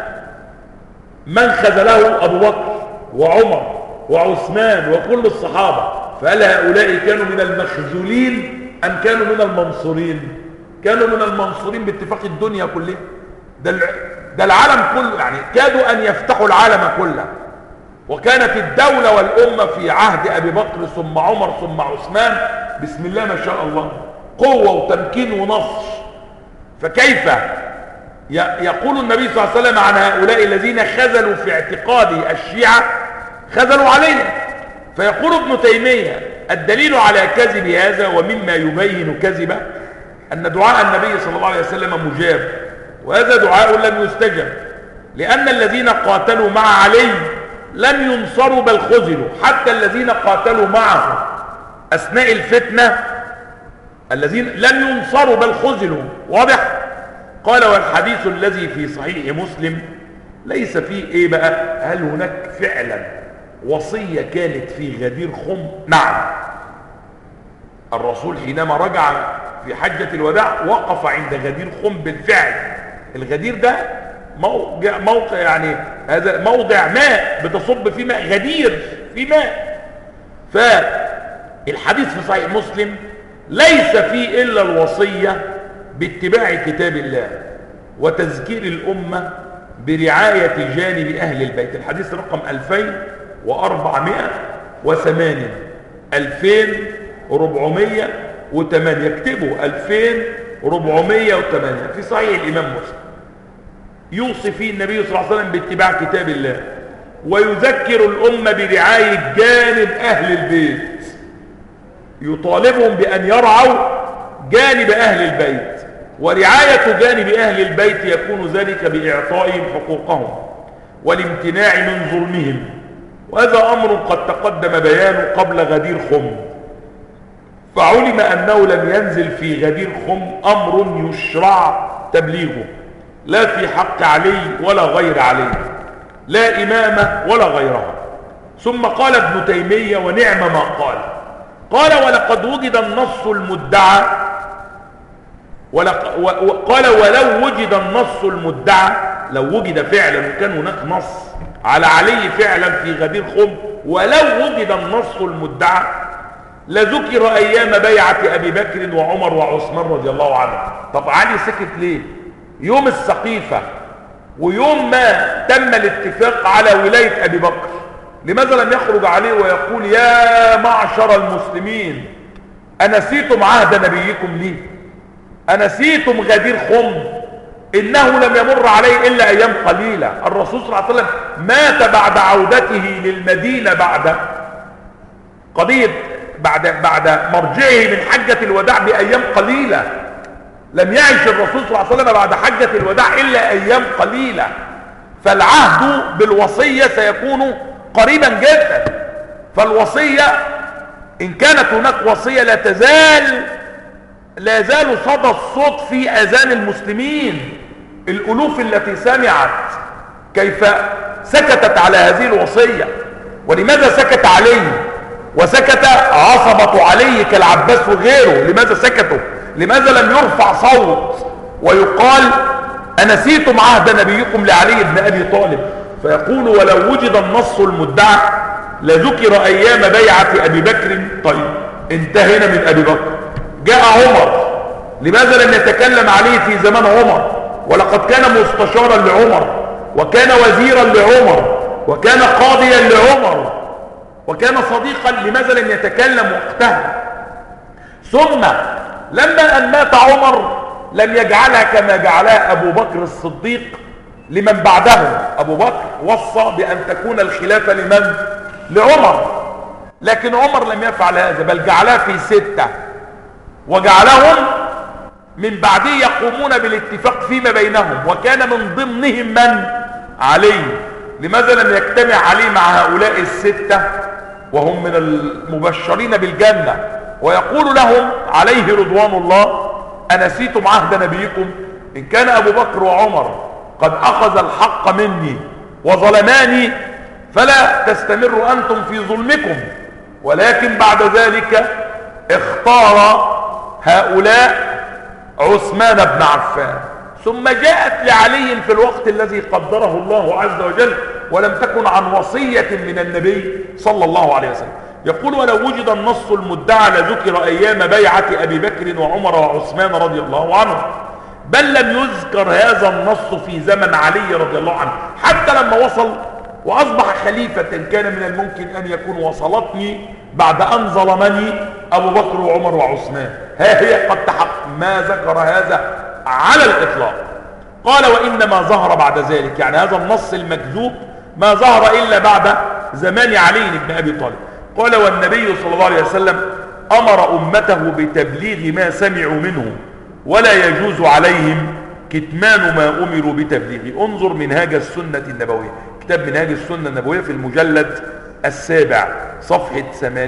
من خذله أبو بكر وعمر وعثمان وكل الصحابة، فهل هؤلاء كانوا من المخذولين أم كانوا من المنصورين؟ كانوا من المنصورين باتفاق الدنيا كلها. ده العالم كله، يعني كادوا أن يفتحوا العالم كله. وكانت الدولة والأمة في عهد أبي بكر ثم عمر ثم عثمان بسم الله ما شاء الله، قوة وتمكين ونصر. فكيف يقول النبي صلى الله عليه وسلم عن هؤلاء الذين خذلوا في اعتقاد الشيعة خذلوا عليه؟ فيقول ابن تيمية: الدليل على كذب هذا ومما يبين كذبه أن دعاء النبي صلى الله عليه وسلم مجاب، وهذا دعاء لم يستجب، لأن الذين قاتلوا مع علي لم ينصروا بل خذلوا. حتى الذين قاتلوا معه أثناء الفتنة الذين لم ينصروا بل خذلوا. واضح؟ قال: والحديث الذي في صحيح مسلم ليس فيه ايه بقى؟ هل هناك فعلا وصية كانت في غدير خم؟ نعم، الرسول حينما رجع في حجة الوداع وقف عند غدير خم بالفعل. الغدير ده موقع يعني هذا موضع ماء بتصب فيه ماء، غدير في ماء. فالحديث في صحيح مسلم ليس فيه إلا الوصية باتباع كتاب الله وتذكير الأمة برعاية جانب أهل البيت. الحديث رقم 2408 2408 يكتبوا 2408 في صحيح الإمام مسلم. يوصي فيه النبي صلى الله عليه وسلم باتباع كتاب الله ويذكر الأمة برعاية جانب أهل البيت، يطالبهم بأن يرعوا جانب أهل البيت. ورعاية جانب أهل البيت يكون ذلك بإعطائهم حقوقهم والامتناع من ظلمهم، وهذا أمر قد تقدم بيانه قبل غدير خم. فعلم أنه لم ينزل في غدير خم أمر يشرع تبليغه، لا في حق علي ولا غير علي، لا إمامة ولا غيرها. ثم قال ابن تيمية: ونعم ما قال. قال: ولقد وجد النص المدعى قال: ولو وجد النص المدعى، لو وجد فعلا وكان هناك نص على علي فعلا في غدير خم، ولو وجد النص المدعى لذكر أيام بيعة أبي بكر وعمر وعثمان رضي الله عنه. طب علي سكت ليه؟ يوم السقيفة ويوم ما تم الاتفاق على ولاية أبي بكر، لماذا لم يخرج عليه ويقول: يا معشر المسلمين أنسيتم عهد نبيكم لي؟ أنسيتم غدير خم؟ إنه لم يمر عليه إلا أيام قليلة. الرسول صلى الله عليه وسلم مات بعد عودته للمدينة بعد مرجعه من حجة الوداع بأيام قليلة. لم يعيش الرسول صلى الله عليه وسلم بعد حجة الوداع إلا أيام قليلة. فالعهد بالوصية سيكون قريبا جدا. فالوصية إن كانت هناك وصية لا تزال لا زال صدى الصوت في اذان المسلمين، الالوف التي سمعت كيف سكتت على هذه الوصية. ولماذا سكت علي وسكت عصبة علي كالعباس وغيره؟ لماذا سكتوا؟ لماذا لم يرفع صوت ويقال أنسيتم عهد نبيكم لعلي بن أبي طالب؟ فيقول ولو وجد النص المدعى لذكر أيام بيعة أبي بكر. طيب انتهينا من أبي بكر، جاء عمر، لماذا لم يتكلم عليه في زمان عمر؟ ولقد كان مستشارا لعمر، وكان وزيرا لعمر، وكان قاضيا لعمر، وكان صديقا، لماذا لم يتكلم وقتها؟ ثم لما أن مات عمر لم يجعلها كما جعلها أبو بكر الصديق لمن بعده. أبو بكر وصى بأن تكون الخلافة لمن؟ لعمر، لكن عمر لم يفعل هذا، بل جعلها في 6، وجعلهم من بعده يقومون بالاتفاق فيما بينهم، وكان من ضمنهم من؟ علي. لماذا لم يجتمع علي مع هؤلاء 6 وهم من المبشرين بالجنة ويقول لهم عليه رضوان الله أنسيتم عهد نبيكم؟ إن كان أبو بكر وعمر قد أخذ الحق مني وظلماني فلا تستمروا أنتم في ظلمكم. ولكن بعد ذلك اختار هؤلاء عثمان بن عفان، ثم جاءت لعلي في الوقت الذي قدره الله عز وجل، ولم تكن عن وصية من النبي صلى الله عليه وسلم. يقول ولو وجد النص المدعى لذكر أيام بيعة أبي بكر وعمر وعثمان رضي الله عنهم، بل لم يذكر هذا النص في زمن علي رضي الله عنه، حتى لما وصل وأصبح خليفة كان من الممكن أن يكون وصلتني بعد أن ظلمني أبو بكر وعمر وعثمان. ها هي قد تحقق، ما ذكر هذا على الإطلاق. قال وإنما ظهر بعد ذلك، يعني هذا النص المكذوب ما ظهر إلا بعد زمان علي بن أبي طالب. قال والنبي صلى الله عليه وسلم أمر أمته بتبليغ ما سمعوا منه ولا يجوز عليهم كتمان ما أمروا بتبليغه. انظر منهاج السنة النبوية، كتاب منهاج السنة النبوية في المجلد 7 صفحة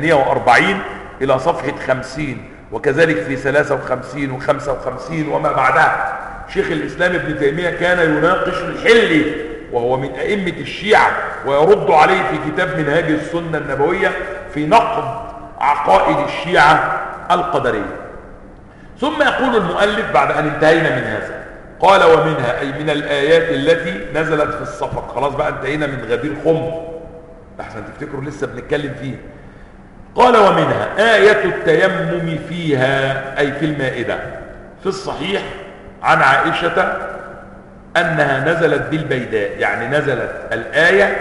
48 إلى صفحة 50، وكذلك في 53 و55 وما بعدها. شيخ الإسلام ابن تيمية كان يناقش الحلي وهو من أئمة الشيعة ويرد عليه في كتاب منهاج السنة النبوية في نقد عقائد الشيعة القدرية. ثم يقول المؤلف بعد أن انتهينا من هذا، قال ومنها أي من الآيات التي نزلت في الصفر. خلاص بقى انتهينا من غدير خم، أحسن تفتكروا لسه بنتكلم فيه. قال ومنها آية التيمم فيها أي في المائدة. في الصحيح عن عائشة أنها نزلت بالبيداء، يعني نزلت الآية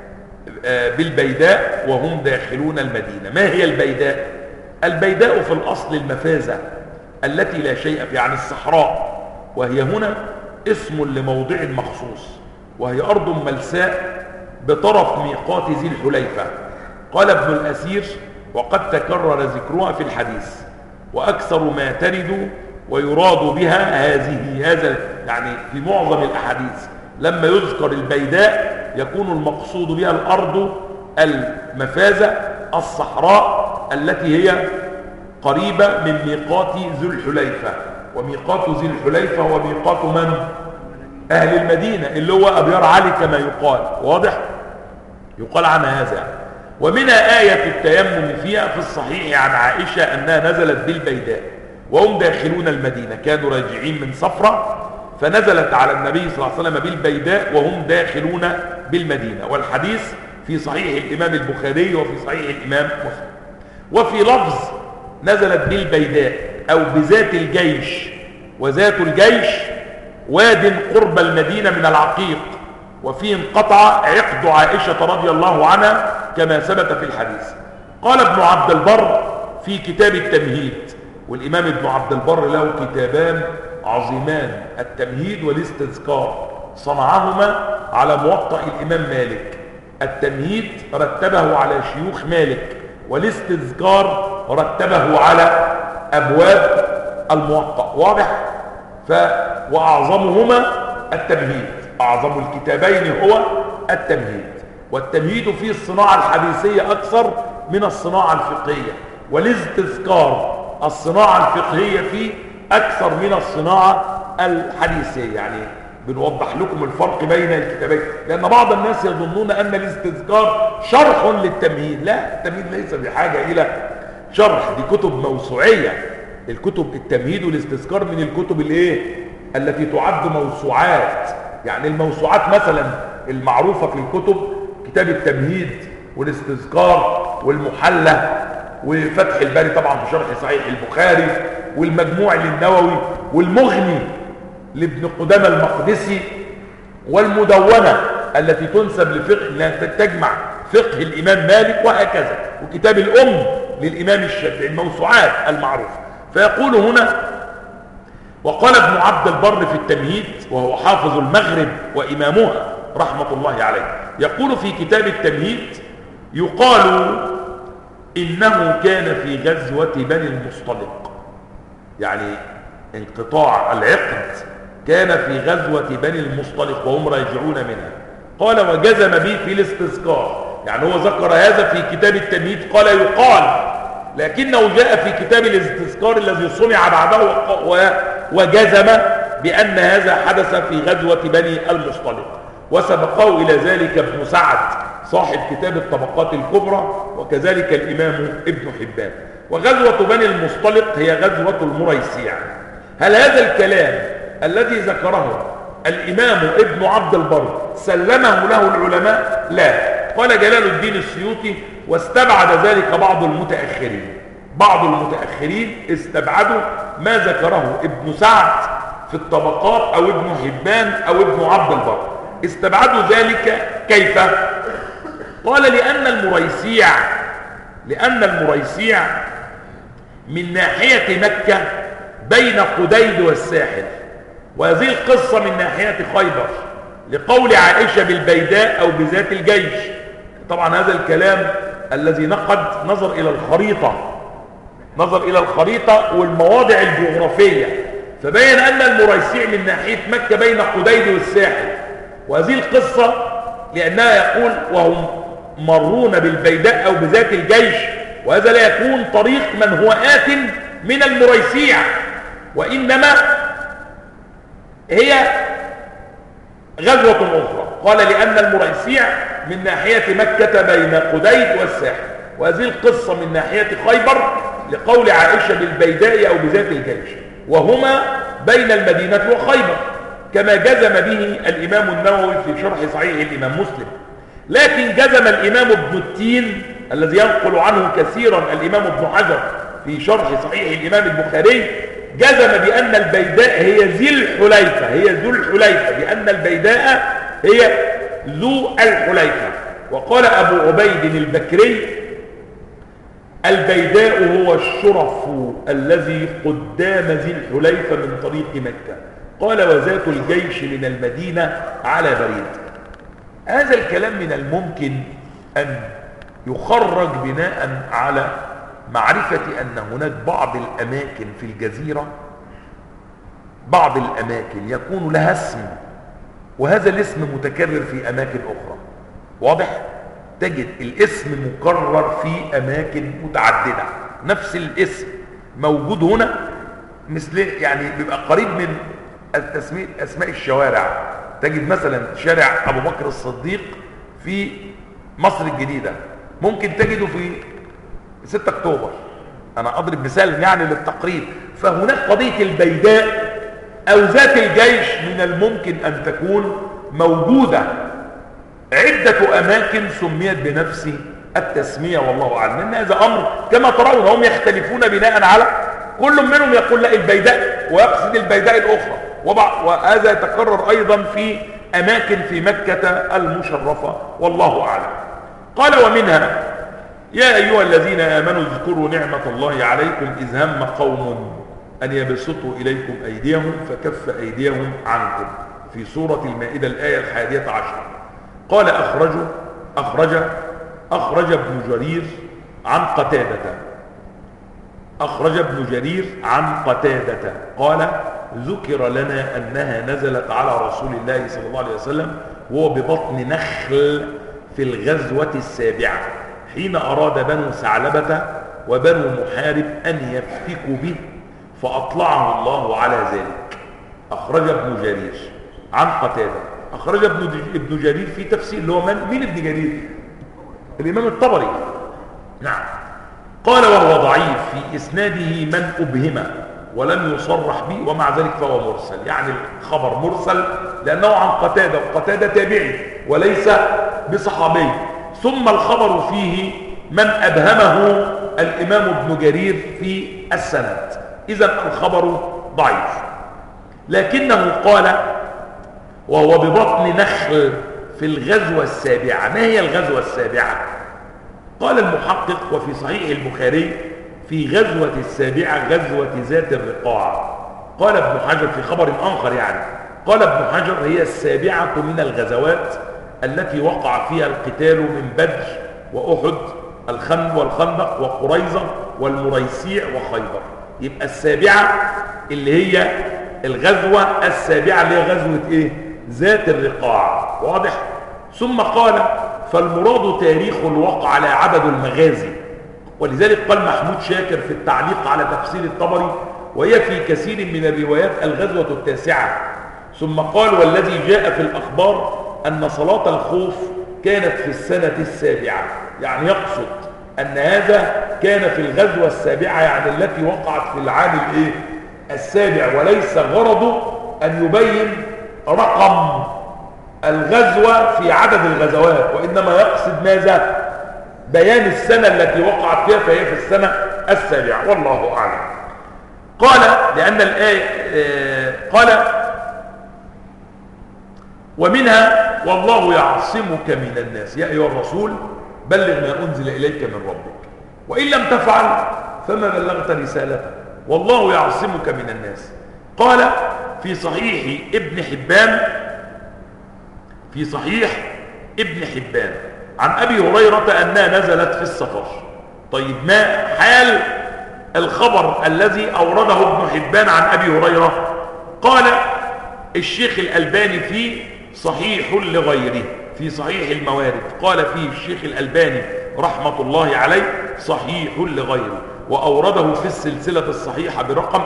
بالبيداء وهم داخلون المدينة. ما هي البيداء؟ البيداء في الأصل المفازة التي لا شيء في، يعني الصحراء، وهي هنا اسم لموضع مخصوص، وهي أرض ملساء بطرف ميقات ذي الحليفة. قال ابن الأثير وقد تكرر ذكرها في الحديث، وأكثر ما ترد ويراد بها هذا يعني في معظم الأحاديث لما يذكر البيداء يكون المقصود بها الأرض المفازة الصحراء التي هي قريبة من ميقات ذي الحليفة. وميقات ذي الحليفة هو ميقات من؟ أهل المدينة، اللي هو أبيار علي كما يقال. واضح؟ يقال عن هذا. ومنها آية التيمم فيها في الصحيح عن عائشة أنها نزلت بالبيداء وهم داخلون المدينة، كانوا راجعين من سفرة فنزلت على النبي صلى الله عليه وسلم بالبيداء وهم داخلون بالمدينة. والحديث في صحيح الإمام البخاري وفي صحيح الإمام مسلم. وفي لفظ نزلت بالبيداء أو بذات الجيش، وذات الجيش واد قرب المدينة من العقيق، وفيه انقطع عقد عائشة رضي الله عنها كما ثبت في الحديث. قال ابن عبد البر في كتاب التمهيد، والإمام ابن عبد البر له كتابان عظيمان، التمهيد والاستذكار، صنعهما على موطأ الإمام مالك. التمهيد رتبه على شيوخ مالك، والاستذكار رتبه على أبواب الموطأ. واضح؟ وأعظمهما التمهيد، أعظم الكتابين هو التمهيد. والتمهيد فيه الصناعة الحديثية أكثر من الصناعة الفقهية، والاستذكار الصناعة الفقهية فيه أكثر من الصناعة الحديثية. يعني بنوضح لكم الفرق بين الكتابين، لأن بعض الناس يظنون أن الاستذكار شرح للتمهيد. لا، التمهيد ليس بحاجة إلى شرح، دي كتب موسوعية. الكتب التمهيد والاستذكار من الكتب التي تعد موسوعات. يعني الموسوعات مثلا المعروفة في الكتب كتاب التمهيد والاستذكار والمحلة وفتح الباري طبعا في شرح صحيح البخاري، والمجموع للنووي، والمغني لابن قدامة المقدسي، والمدونة التي تنسب لفقه تجمع فقه الإمام مالك، وهكذا، وكتاب الأم للإمام الشافعي، الموسوعات المعروفة. فيقول هنا: وقال ابن عبد البر في التمهيد، وهو حافظ المغرب وإمامها رحمة الله عليه، يقول في كتاب التمهيد: يقال إنه كان في غزوة بني المصطلق، يعني انقطاع العقد كان في غزوة بني المصطلق وهم راجعون منها. قال: وجزم به في الاستذكار. يعني هو ذكر هذا في كتاب التمهيد، قال يقال، لكنه جاء في كتاب الاستذكار الذي صنع بعده وجزم بأن هذا حدث في غزوة بني المصطلق. وسبقه إلى ذلك ابن سعد صاحب كتاب الطبقات الكبرى، وكذلك الإمام ابن حبان. وغزوة بني المصطلق هي غزوة المريسيع. هل هذا الكلام الذي ذكره الإمام ابن عبد البر سلمه له العلماء؟ لا. قال جلال الدين السيوطي: واستبعد ذلك بعض المتأخرين. بعض المتأخرين استبعدوا ما ذكره ابن سعد في الطبقات أو ابن حبان أو ابن عبد البر، استبعدوا ذلك. كيف؟ قال: لأن المريسيع من ناحية مكة بين قديد والساحل، وهذه القصة من ناحية خيبر، لقول عائشة بالبيداء أو بذات الجيش. طبعا هذا الكلام الذي نظر إلى الخريطة والمواضع الجغرافية، فبين أن المريسيع من ناحية مكة بين قديد والساحل. وهذه القصة لأنها يقول وهم مرون بالبيداء أو بذات الجيش، وهذا لا يكون طريق من هو آت من المريسيع، وإنما هي غزوة أخرى. قال: لأن المريسيع من ناحية مكة بين قديد والساحل، وهذه القصة من ناحية خيبر، لقول عائشة بالبيداء أو بذات الجيش، وهما بين المدينة وخيبر، كما جزم به الإمام النووي في شرح صحيح الإمام مسلم. لكن جزم الإمام ابن التين الذي ينقل عنه كثيرا الإمام ابن حجر في شرح صحيح الإمام البخاري، جزم بأن البيداء هي ذو الحليفة، بأن البيداء هي ذو الحليفة. وقال أبو عبيد البكري: البيداء هو الشرف الذي قدام ذي الحليفة من طريق مكة. قال: وذات الجيش من المدينة على بريد. هذا الكلام من الممكن أن يخرج بناء على معرفة أن هناك بعض الأماكن في الجزيرة، بعض الأماكن يكون لها اسم، وهذا الاسم متكرر في أماكن أخرى. واضح؟ تجد الاسم مكرر في أماكن متعددة، نفس الاسم موجود هنا، مثل يعني بيبقى قريب من التسمية أسماء الشوارع. تجد مثلا شارع أبو بكر الصديق في مصر الجديدة، ممكن تجده في 6 أكتوبر. أنا أضرب مثال يعني للتقريب. فهناك قضية البيداء أو ذات الجيش من الممكن أن تكون موجودة عدة أماكن سميت بنفس التسمية، والله أعلم. إن هذا أمر كما ترون هم يختلفون بناء على كل منهم يقول لا البيداء ويقصد البيداء الأخرى، وهذا يتكرر أيضا في أماكن في مكة المشرفة، والله أعلم. قال: ومنها: يا أيها الذين آمنوا اذكروا نعمة الله عليكم إذ هم قوم أن يبسطوا إليكم أيديهم فكف أيديهم عنكم، في سورة المائدة الآية 11. قال: أخرج ابن جرير عن قتادة قال: ذكر لنا أنها نزلت على رسول الله صلى الله عليه وسلم وهو ببطن نخل في الغزوة 7، حين أراد بنو ثعلبة وبنو محارب أن يفتكوا به فأطلعه الله على ذلك. أخرج ابن جرير عن قتادة. أخرج ابن جرير في تفسير اللي هو مين ابن جرير؟ الإمام الطبري. نعم. قال وهو ضعيف في إسناده من أبهم ولم يصرح به ومع ذلك فهو مرسل، يعني الخبر مرسل لأنه عن قتادة، وقتادة تابعي وليس بصحابي، ثم الخبر فيه من أبهمه الإمام ابن جرير في السند، إذن الخبر ضعيف. لكنه قال وهو ببطن نخل في الغزوة السابعة. ما هي الغزوة السابعة؟ قال المحقق وفي صحيح البخاري في غزوة السابعة غزوة ذات الرقاع. قال ابن حجر في خبر آخر يعني، قال ابن حجر هي السابعة من الغزوات التي وقع فيها القتال من بدر وأحد والخندق وقريظة والمريسيع وخيبر. يبقى السابعة اللي هي الغزوة السابعة اللي هي غزوة ايه؟ ذات الرقاع. واضح؟ ثم قال فالمراد تاريخ الوقع على عدد المغازي، ولذلك قال محمود شاكر في التعليق على تفسير الطبري وهي في كثير من الروايات الغزوة التاسعة. ثم قال والذي جاء في الأخبار أن صلاة الخوف كانت في السنة السابعة، يعني يقصد أن هذا كان في الغزوة السابعة، يعني التي وقعت في العام السابع، وليس غرضه أن يبين رقم الغزوة في عدد الغزوات، وإنما يقصد ماذا؟ بيان السنة التي وقعت فيها، فهي في السنة السابعة، والله أعلم. قال لأن الآية قال ومنها والله يعصمك من الناس يا أيها الرسول بلغ ما أنزل إليك من ربك وإن لم تفعل فما بلغت رسالته والله يعصمك من الناس. قال في صحيح ابن حبان عن أبي هريرة أنها نزلت في السفر. طيب ما حال الخبر الذي أورده ابن حبان عن أبي هريرة؟ قال الشيخ الألباني في صحيح لغيره في صحيح الموارد، قال فيه الشيخ الألباني رحمة الله عليه صحيح لغيره، وأورده في السلسلة الصحيحة برقم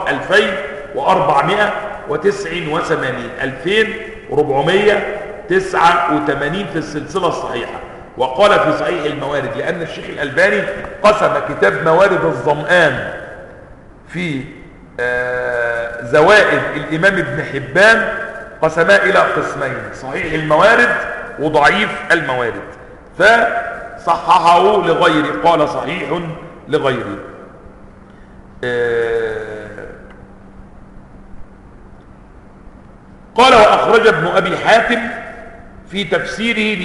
2489 في السلسلة الصحيحة. وقال في صحيح الموارد لأن الشيخ الألباني قسم كتاب موارد الظمآن في زوائد الإمام ابن حبان قسمها إلى قسمين، صحيح الموارد وضعيف الموارد، فصححه لغيره، قال صحيح لغيره. قال وأخرج ابن أبي حاتم في تفسيره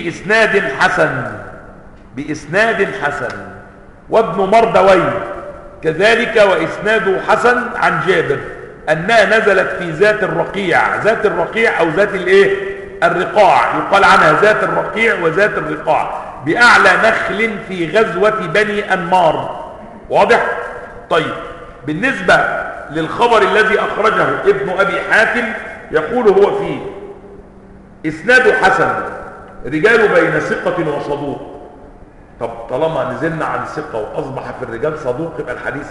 بإسناد حسن وابن مردوي كذلك وإسناده حسن عن جابر أنها نزلت في ذات الرقيع أو ذات الرقاع، يقال عنها ذات الرقيع وذات الرقاع، بأعلى نخل في غزوة بني أنمار. واضح؟ طيب بالنسبة للخبر الذي أخرجه ابن أبي حاتم يقول هو فيه إسناد حسن رجال بين ثقة وصدوق. طب طالما نزلنا عن ثقة وأصبح في الرجال صدوق يبقى الحديث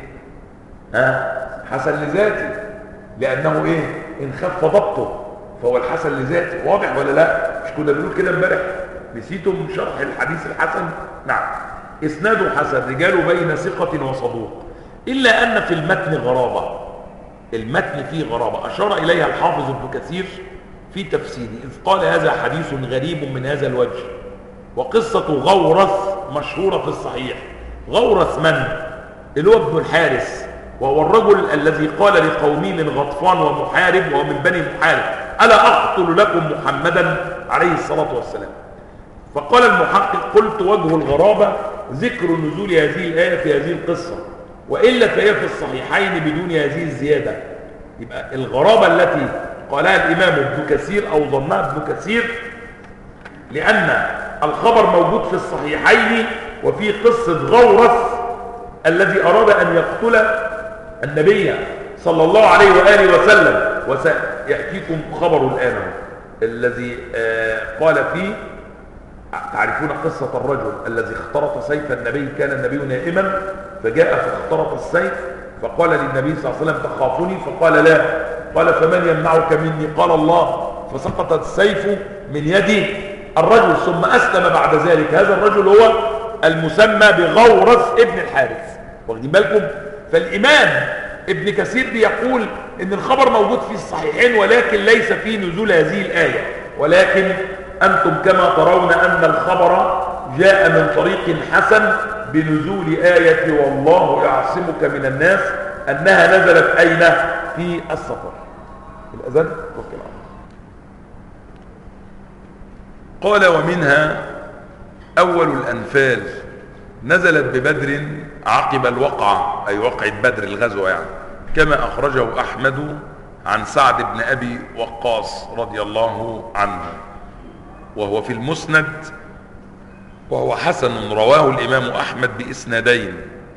حسن لذاته، لأنه إن خف ضبطه فهو الحسن لذاته. واضح ولا لا؟ مش كنا بنقول كده امبارح؟ نسيتم شرح الحديث الحسن؟ نعم. إسناد حسن رجال بين ثقة وصدوق، إلا أن في المتن غرابة. المتن فيه غرابة أشار إليها الحافظ ابن كثير في تفسيره إذ قال هذا حديث غريب من هذا الوجه. وقصة غورث مشهورة في الصحيح. غورث من؟ اللي هو ابن الحارث، وهو الرجل الذي قال لقومه من غطفان ومحارب ومن بني محارب ألا أقتل لكم محمدا عليه الصلاة والسلام. فقال المحقق قلت وجه الغرابة ذكر نزول هذه الآية في هذه القصة، وإلا فهي في الصحيحين بدون هذه الزيادة. يبقى الغرابة التي قالها الإمام ابن كثير أو ظنها ابن كثير لأن الخبر موجود في الصحيحين وفي قصة غورث الذي أراد أن يقتل النبي صلى الله عليه وآله وسلم، وسيأتيكم خبر الآن الذي قال فيه تعرفون قصة الرجل الذي اخترط سيف النبي، كان النبي نائما فجاء فاخترط السيف، فقال للنبي صلى الله عليه وسلم تخافني؟ فقال لا. قال فمن يمنعك مني؟ قال الله. فسقط السيف من يد الرجل ثم أسلم بعد ذلك. هذا الرجل هو المسمى بغورث ابن الحارث. واخدين بالكم؟ فالإمام ابن كثير بيقول ان الخبر موجود في الصحيحين ولكن ليس في نزول هذه الآية، ولكن أنتم كما ترون أن الخبر جاء من طريق حسن بنزول آية والله يعصمك من الناس، أنها نزلت أين؟ في السفر. الأذان وكل الأمر. قال ومنها أول الأنفال نزلت ببدر عقب الوقعة، أي وقعة بدر الغزوة يعني، كما أخرجه أحمد عن سعد بن أبي وقاص رضي الله عنه، وهو في المسند، وهو حسن رواه الإمام أحمد بإسنادين.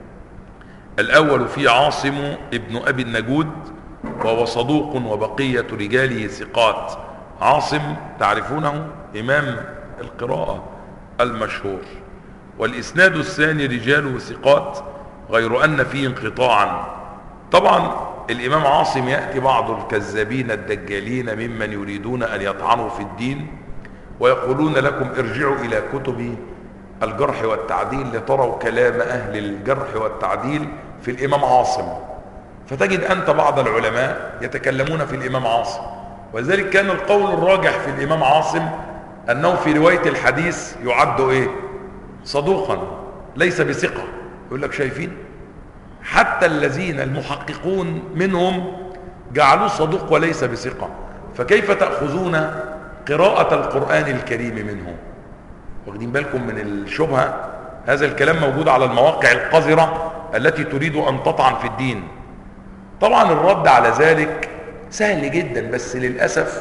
الأول في عاصم ابن أبي النجود وهو صدوق وبقية رجاله ثقات. عاصم تعرفونه إمام القراءة المشهور. والإسناد الثاني رجاله ثقات غير أن فيه انقطاعا. طبعا الإمام عاصم يأتي بعض الكذابين الدجالين ممن يريدون أن يطعنوا في الدين ويقولون لكم ارجعوا إلى كتب الجرح والتعديل لتروا كلام أهل الجرح والتعديل في الإمام عاصم، فتجد أنت بعض العلماء يتكلمون في الإمام عاصم. ولذلك كان القول الراجح في الإمام عاصم أنه في رواية الحديث يعد إيه؟ صدوقا ليس بثقة. يقول لك شايفين حتى الذين المحققون منهم جعلوه صدوق وليس بثقة، فكيف تأخذون قراءة القرآن الكريم منه؟ واخدين بالكم من الشبهة؟ هذا الكلام موجود على المواقع القذرة التي تريد أن تطعن في الدين. طبعا الرد على ذلك سهل جدا، بس للأسف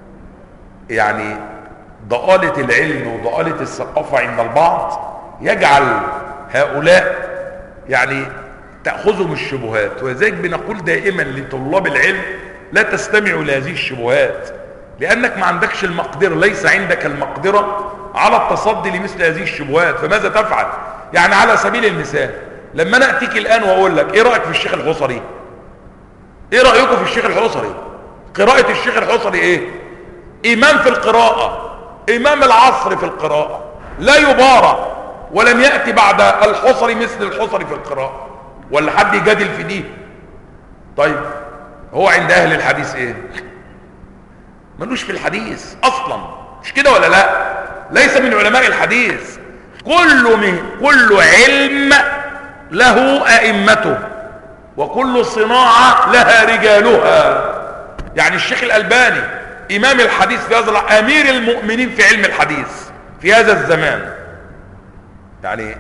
يعني ضآلة العلم وضآلة الثقافة عند البعض يجعل هؤلاء يعني تأخذهم الشبهات. ولذلك بنقول دائما لطلاب العلم لا تستمعوا لهذه الشبهات، لأنك ما عندكش المقدرة، ليس عندك المقدرة على التصدي لمثل هذه الشبهات. فماذا تفعل؟ يعني على سبيل المثال لما أنا أتيك الآن وأقول لك إيه رأيك في الشيخ الحصري؟ إيه رأيكم في الشيخ الحصري؟ قراءة الشيخ الحصري إيه؟ إمام في القراءة، إمام العصر في القراءة، لا يبارى، ولم يأتي بعد الحصري مثل الحصري في القراءة، ولا حد يجادل في دي؟ طيب هو عند أهل الحديث إيه؟ ملوش في الحديث أصلا، مش كده ولا لا؟ ليس من علماء الحديث. كل علم له أئمته، وكل صناعة لها رجالها. يعني الشيخ الألباني إمام الحديث في هذا، أمير المؤمنين في علم الحديث في هذا الزمان، يعني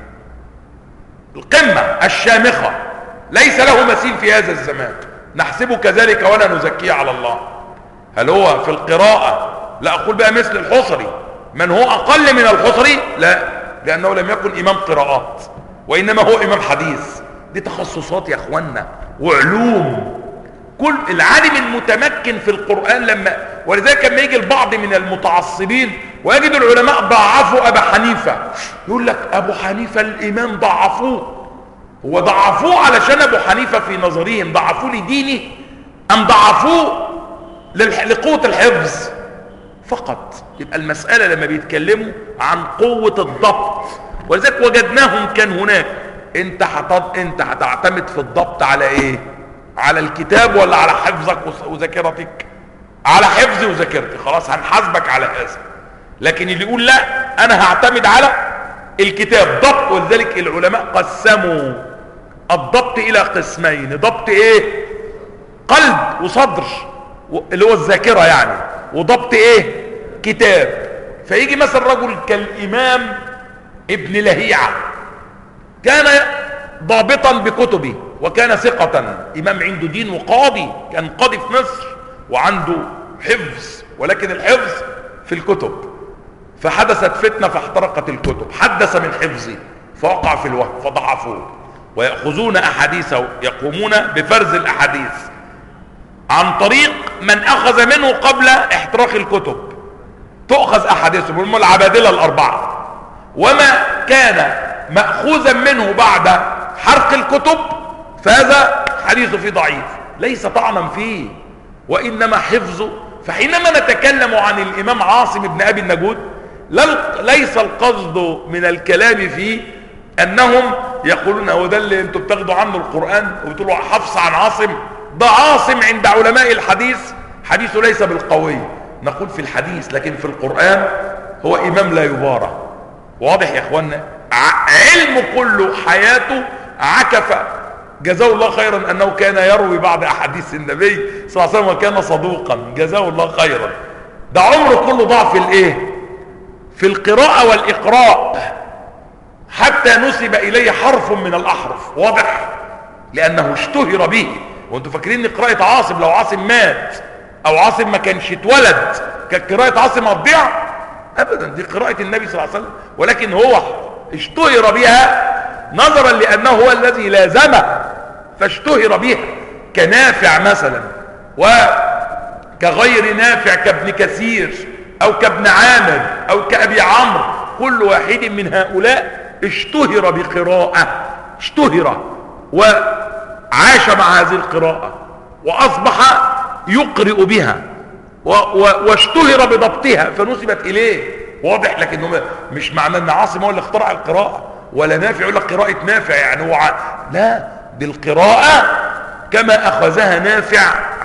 القمة الشامخة، ليس له مثيل في هذا الزمان. نحسبه كذلك ولا نزكيه على الله. هل هو في القراءة لا أقول بقى مثل الحصري من هو أقل من الحصري؟ لا، لأنه لم يكن إمام قراءات، وإنما هو إمام حديث. دي تخصصات يا أخوانا وعلوم. كل العالم المتمكن في القرآن ولذلك لما يجي البعض من المتعصبين ويجد العلماء ضعفوا أبا حنيفة، يقول لك أبو حنيفة الإمام ضعفوه. هو ضعفوه علشان أبو حنيفة في نظرهم ضعفوه لدينه، أم ضعفوه لقوة الحفظ فقط؟ يبقى المسألة لما بيتكلموا عن قوة الضبط، ولذلك وجدناهم كان هناك. انت هتعتمد في الضبط على ايه؟ على الكتاب ولا على حفظك وذاكرتك؟ على حفظي وذاكرتي، خلاص هنحاسبك على هذا. لكن اللي يقول لا انا هعتمد على الكتاب ضبط. ولذلك العلماء قسموا الضبط الى قسمين: ضبط ايه؟ قلب وصدر اللي هو الذاكرة يعني، وضبط ايه؟ كتاب. فيجي مثلا رجل كالامام ابن لهيعة كان ضابطا بكتبه وكان ثقة، امام عنده دين وقاضي، كان قاضي في مصر وعنده حفظ، ولكن الحفظ في الكتب. فحدثت فتنة فاحترقت الكتب، حدث من حفظه فوقع في الوهم فضعفوه، ويأخذون أحاديثه، يقومون بفرز الأحاديث عن طريق من أخذ منه قبل احتراق الكتب. تؤخذ أحاديثه، هم العبادلة الأربعة، وما كان مأخوذا منه بعد حرق الكتب فهذا حديث فيه ضعيف، ليس طعنا فيه وإنما حفظه. فحينما نتكلم عن الإمام عاصم بن أبي النجود ليس القصد من الكلام فيه أنهم يقولون هو ده اللي انتوا بتاخدوا عنه القرآن وبتقولوا حفص عن عاصم، ده عاصم عند علماء الحديث حديثه ليس بالقوي. نقول في الحديث لكن في القرآن هو إمام لا يبارى. واضح يا اخوانا؟ علم كله حياته عكف، جزاه الله خيرا انه كان يروي بعض احاديث النبي صلى الله عليه وسلم وكان صدوقا، جزاه الله خيرا. ده عمره كله ضاع في الايه؟ في القراءة والاقراء، حتى نسب اليه حرف من الاحرف. واضح؟ لانه اشتهر به. وانتوا فاكرين ان قراءة عاصم لو عاصم مات او عاصم ما كانش اتولد كانت قراءة عاصم هتضيع؟ ابدا، دي قراءة النبي صلى الله عليه وسلم، ولكن هو اشتهر بها نظرا لانه هو الذي لازمه فاشتهر بها، كنافع مثلا وكغير نافع كابن كثير او كابن عامر او كابي عمرو، كل واحد من هؤلاء اشتهر بقراءة، اشتهر وعاش مع هذه القراءة واصبح يقرئ بها واشتهر بضبطها فنسبت اليه. واضح؟ لكن مش معنى ان عاصم هو اللي اخترع القراءة ولا نافع يقول لك قراءة نافع يعني هو لا، بالقراءة كما اخذها نافع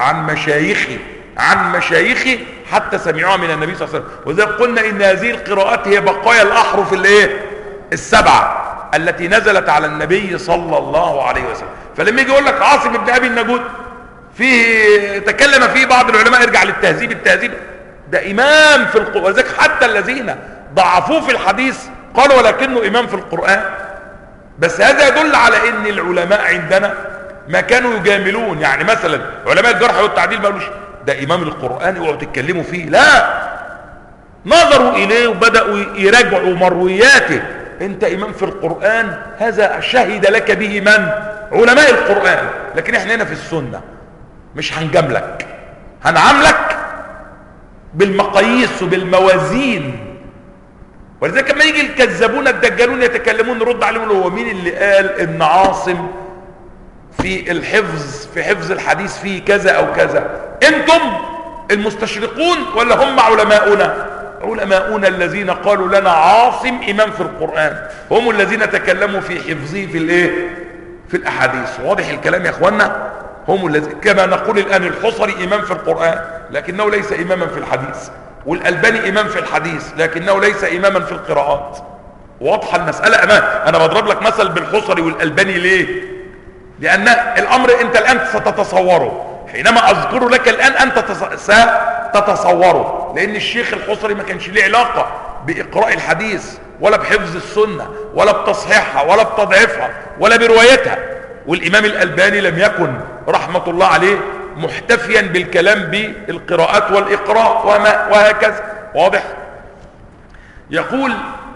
عن مشايخه حتى سمعوها من النبي صلى الله عليه وسلم. وذلك قلنا ان هذه القراءات هي بقايا الاحرف السبعة التي نزلت على النبي صلى الله عليه وسلم. فلما يجي يقول لك عاصم بن ابي النجود فيه تكلم فيه بعض العلماء، ارجع للتهذيب، التهذيب ده امام في القرآن، ولذلك حتى الذين ضعفوه في الحديث قالوا ولكنه امام في القرآن. بس هذا يدل على ان العلماء عندنا ما كانوا يجاملون. يعني مثلا علماء الجرح والتعديل ما قالوش ده امام القرآن اوعوا تتكلموا فيه، لا، نظروا اليه وبدأوا يراجعوا مروياته. انت امام في القرآن، هذا شهد لك به من؟ علماء القرآن. لكن احنا هنا في السنة مش هنجاملك، هنعاملك بالمقاييس وبالموازين. ولذلك لما يجي الكذابون الدجالون يتكلمون نرد عليهم هو مين اللي قال ان عاصم في الحفظ في حفظ الحديث فيه كذا او كذا؟ انتم المستشرقون ولا هم علماؤنا؟ علماؤنا الذين قالوا لنا عاصم امام في القرآن هم الذين تكلموا في حفظه في الاحاديث. واضح الكلام يا اخوانا؟ هم الذين كما نقول الان الحصري امام في القرآن لكنه ليس اماما في الحديث، والألباني امام في الحديث لكنه ليس اماما في القراءات. واضحه المسألة امام. انا بضرب لك مثل بالحصري والألباني ليه؟ لان الامر انت الان ستتصوره حينما اذكره لك الان، انت ستتصوره، لان الشيخ الحصري ما كانش ليه علاقة باقراء الحديث ولا بحفظ السنة ولا بتصحيحها ولا بتضعيفها ولا بروايتها. والامام الألباني لم يكن رحمة الله عليه محتفيا بالكلام بالقراءات والإقراء وهكذا. واضح؟ يقول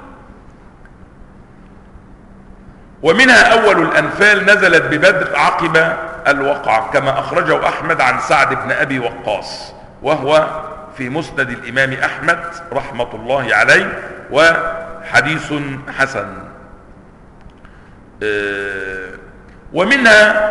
ومنها أول الأنفال نزلت ببدر عقب الوقعة كما أخرجه أحمد عن سعد بن أبي وقاص، وهو في مسند الإمام أحمد رحمة الله عليه وحديث حسن. ومنها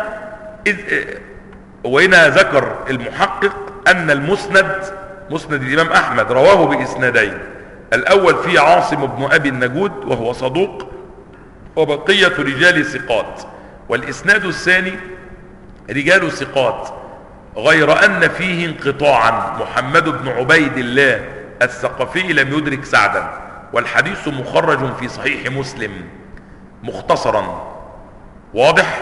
وهنا ذكر المحقق أن مسند الإمام أحمد رواه بإسنادين، الأول فيه عاصم بن أبي النجود وهو صدوق وبقية رجال ثقات، والإسناد الثاني رجال ثقات غير أن فيه انقطاعا، محمد بن عبيد الله الثقفي لم يدرك سعدا، والحديث مخرج في صحيح مسلم مختصرا. واضح؟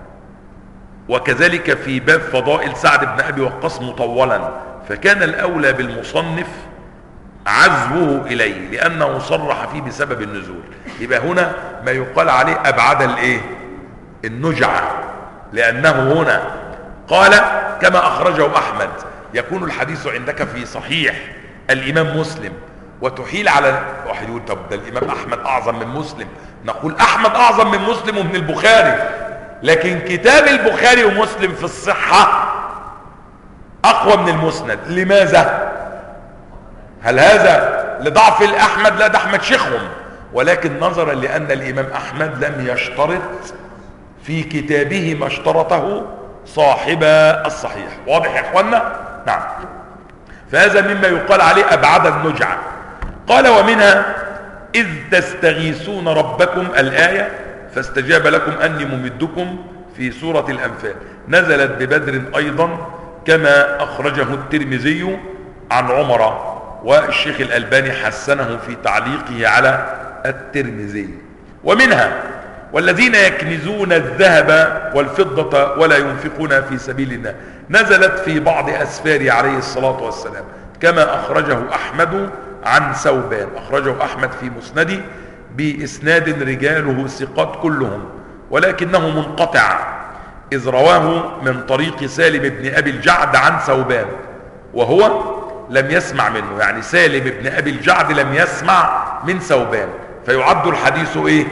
وكذلك في باب فضائل سعد بن أبي وقاص مطولا، فكان الأولى بالمصنف عزوه إليه لأنه صرح فيه بسبب النزول. يبقى هنا ما يقال عليه أبعد النجعة، لأنه هنا قال كما أخرجه أحمد. يكون الحديث عندك في صحيح الإمام مسلم وتحيل على واحد يقول طب ده الإمام أحمد أعظم من مسلم، نقول أحمد أعظم من مسلم ومن البخاري، لكن كتاب البخاري ومسلم في الصحة أقوى من المسند. لماذا؟ هل هذا لضعف الأحمد؟ لا، ده أحمد شيخهم ولكن نظرا لأن الإمام أحمد لم يشترط في كتابه ما اشترطه صاحب الصحيح. واضح يا اخوانا؟ نعم. فهذا مما يقال عليه أبعد النجعة. قال ومنها إذ تستغيثون ربكم الآية فاستجاب لكم أني ممدكم في سورة الأنفال، نزلت ببدر أيضا كما أخرجه الترمذي عن عمر، والشيخ الألباني حسنه في تعليقه على الترمذي. ومنها والذين يكنزون الذهب والفضة ولا ينفقونها في سبيل الله، نزلت في بعض أسفاره عليه الصلاة والسلام كما أخرجه أحمد عن ثوبان، أخرجه أحمد في مسنده بإسناد رجاله ثقات كلهم، ولكنه منقطع إذ رواه من طريق سالم بن أبي الجعد عن ثوبان وهو لم يسمع منه، يعني سالم بن أبي الجعد لم يسمع من ثوبان، فيعد الحديث إيه؟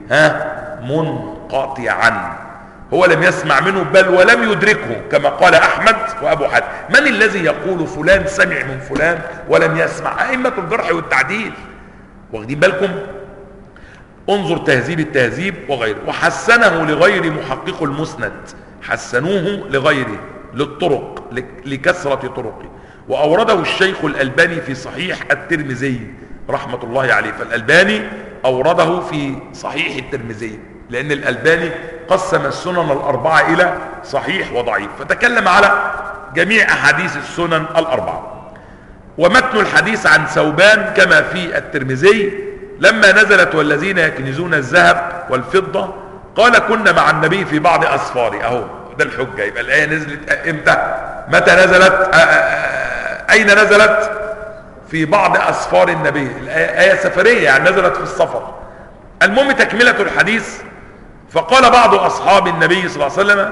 منقطعا، هو لم يسمع منه بل ولم يدركه كما قال أحمد وأبو حاتم. من الذي يقول فلان سمع من فلان ولم يسمع؟ أئمة الجرح والتعديل. واخدين بالكم؟ انظر تهذيب التهذيب وغيره. وحسنه لغير محقق المسند، حسنوه لغيره للطرق لكثرة طرقه. وأورده الشيخ الألباني في صحيح الترمذي رحمة الله عليه، فالألباني أورده في صحيح الترمذي لأن الألباني قسم السنن الأربعة إلى صحيح وضعيف، فتكلم على جميع أحاديث السنن الأربعة. ومتن الحديث عن ثوبان كما في الترمذي لما نزلت والذين يكنزون الذهب والفضة قال كنا مع النبي في بعض أسفاره. أهو ده الحجة، يبقى الآية نزلت إمتى؟ متى نزلت؟ أين نزلت؟ في بعض أسفار النبي، الآية سفرية يعني نزلت في السفر. المهم تكملة الحديث، فقال بعض أصحاب النبي صلى الله عليه وسلم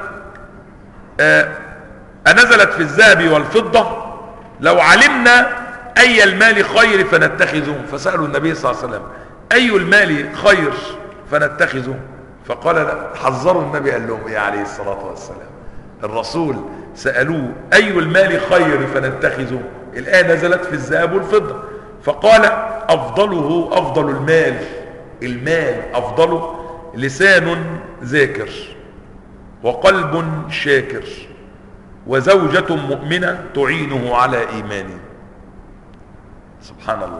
أنزلت في الذهب والفضة؟ لو علمنا أي المال خير فنتخذه. فسألوا النبي صلى الله عليه وسلم أي المال خير فنتخذه؟ فقال حذروا النبي، قال لهم إيه عليه الصلاة والسلام؟ الرسول سألوه أي المال خير فنتخذه؟ الآية نزلت في الذهب والفضة، فقال أفضله أفضل المال أفضله لسان ذاكر وقلب شاكر وزوجة مؤمنة تعينه على إيمانه. سبحان الله.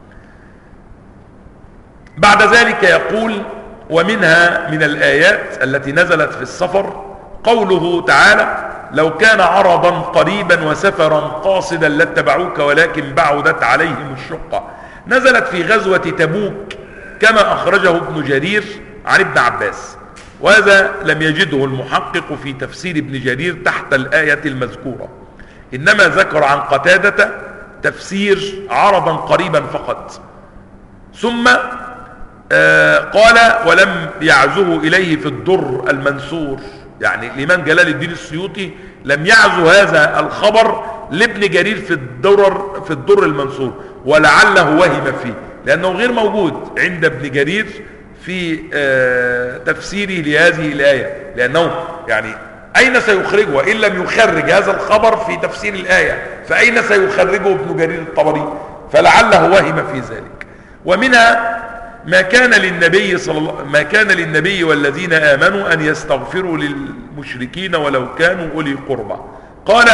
بعد ذلك يقول ومنها من الآيات التي نزلت في السفر قوله تعالى لو كان عرضا قريبا وسفرا قاصدا لاتبعوك ولكن بعدت عليهم الشقة، نزلت في غزوة تبوك كما أخرجه ابن جرير عن ابن عباس، وهذا لم يجده المحقق في تفسير ابن جرير تحت الآية المذكورة، إنما ذكر عن قتادة تفسير عرضا قريبا فقط، ثم قال ولم يعزه إليه في الدر المنثور، يعني الإمام جلال الدين السيوطي لم يعزو هذا الخبر لابن جرير في الدر المنثور، ولعله وهم فيه لأنه غير موجود عند ابن جرير في تفسيره لهذه الآية، لأنه يعني أين سيخرجه؟ وإن لم يخرج هذا الخبر في تفسير الآية فأين سيخرجه ابن جرير الطبري؟ فلعله وهم في ذلك. ومنها ما كان للنبي والذين آمنوا أن يستغفروا للمشركين ولو كانوا أولي قربى. قال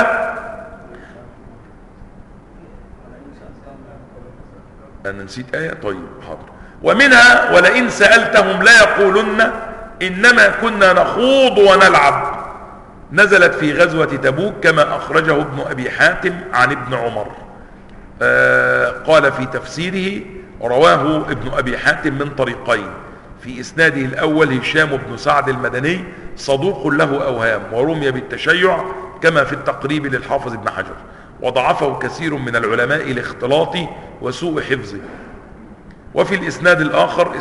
أنا نسيت آية، طيب حاضر. ومنها ولئن سألتهم لا يقولن إنما كنا نخوض ونلعب، نزلت في غزوة تبوك كما أخرجه ابن أبي حاتم عن ابن عمر. قال في تفسيره رواه ابن أبي حاتم من طريقين، في إسناده الأول هشام بن سعد المدني صدوق له أوهام ورمي بالتشيع كما في التقريب للحافظ ابن حجر، وضعفه كثير من العلماء لاختلاطه وسوء حفظه. وفي الإسناد الآخر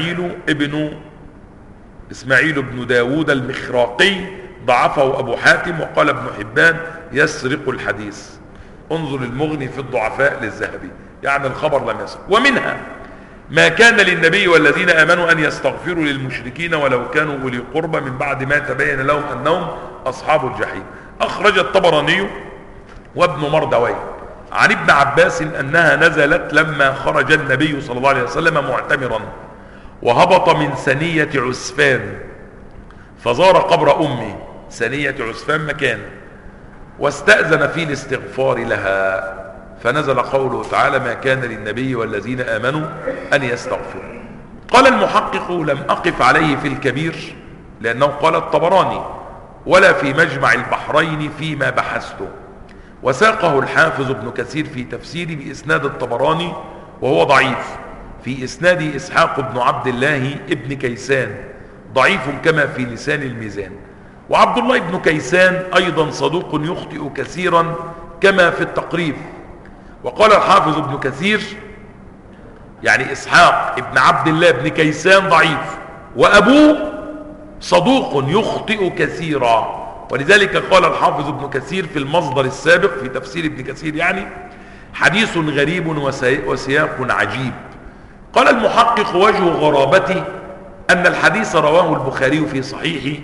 إسماعيل بن داود المخراقي ضعفه أبو حاتم، وقال ابن حبان يسرق الحديث. انظر المغني في الضعفاء للذهبي، يعني الخبر لم يصل. ومنها ما كان للنبي والذين آمنوا أن يستغفروا للمشركين ولو كانوا أولي قربى من بعد ما تبين لهم أنهم أصحاب الجحيم. أخرج الطبراني وابن مردوي عن ابن عباس أنها نزلت لما خرج النبي صلى الله عليه وسلم معتمرا وهبط من ثنية عسفان فزار قبر أمه. ثنية عسفان مكان، واستأذن في الاستغفار لها، فنزل قوله تعالى: ما كان للنبي والذين آمنوا أن يستغفروا. قال المحقق: لم أقف عليه في الكبير لأنه قال الطبراني، ولا في مجمع البحرين فيما بحثته، وساقه الحافظ ابن كثير في تفسيره بإسناد الطبراني وهو ضعيف، في إسناد إسحاق بن عبد الله ابن كيسان ضعيف كما في لسان الميزان. وعبد الله بن كيسان أيضا صدوق يخطئ كثيرا كما في التقريب. وقال الحافظ ابن كثير يعني إسحاق ابن عبد الله بن كيسان ضعيف، وأبوه صدوق يخطئ كثيرا. ولذلك قال الحافظ ابن كثير في المصدر السابق في تفسير ابن كثير يعني: حديث غريب وسياق عجيب. قال المحقق: وجه غرابته أن الحديث رواه البخاري في صحيحه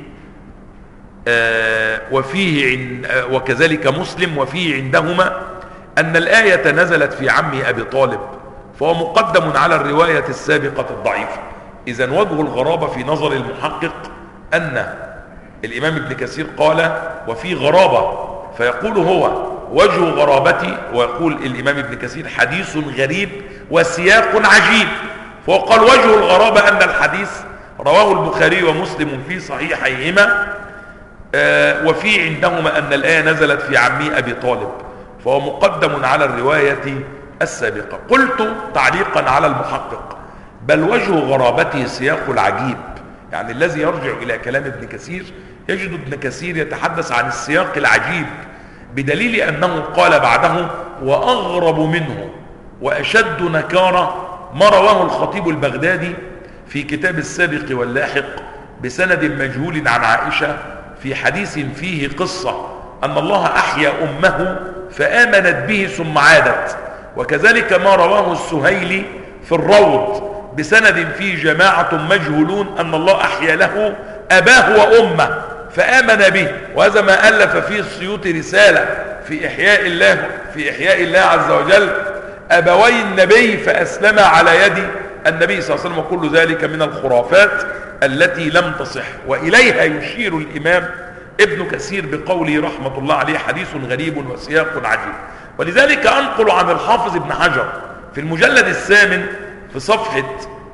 وكذلك مسلم، وفيه عندهما أن الآية نزلت في عم أبي طالب، فهو مقدم على الرواية السابقة الضعيفة. إذن وجه الغرابة في نظر المحقق أن الإمام ابن كثير قال وفي غرابة، فيقول هو وجه غرابتي، ويقول الإمام ابن كثير حديث غريب وسياق عجيب، فهو قال وجه الغرابة أن الحديث رواه البخاري ومسلم في صحيحيهما، وفي عندهما أن الآية نزلت في عمي أبي طالب، فهو مقدم على الرواية السابقة. قلت تعليقا على المحقق: بل وجه غرابته سياق العجيب، يعني الذي يرجع إلى كلام ابن كثير يجد ابن كثير يتحدث عن السياق العجيب، بدليل أنه قال بعده: وأغرب منه وأشد نكارة ما رواه الخطيب البغدادي في كتاب السابق واللاحق بسند مجهول عن عائشة في حديث فيه قصة أن الله أحيا أمه فآمنت به ثم عادت، وكذلك ما رواه السهيلي في الروض بسند فيه جماعة مجهولون أن الله أحيا له أباه وأمه فآمن به. وهذا ما ألف فيه السيوطي رسالة في إحياء الله عز وجل أبوي النبي فأسلم على يد النبي صلى الله عليه وسلم، وكل ذلك من الخرافات التي لم تصح. وإليها يشير الإمام ابن كثير بقوله رحمة الله عليه: حديث غريب وسياق عجيب. ولذلك أنقل عن الحافظ ابن حجر في المجلد الثامن في صفحة